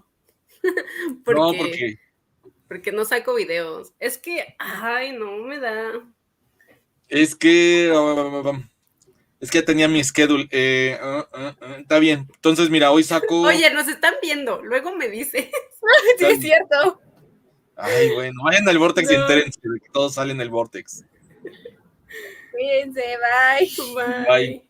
Porque no saco videos. Es que, no me da. Es que ya tenía mi schedule. Está bien. Entonces, mira, hoy saco... Oye, nos están viendo. Luego me dices. Sí, es cierto. Ay, bueno, vayan al Vortex y entérense de que todos salen en el Vortex. Cuídense, bye. Bye.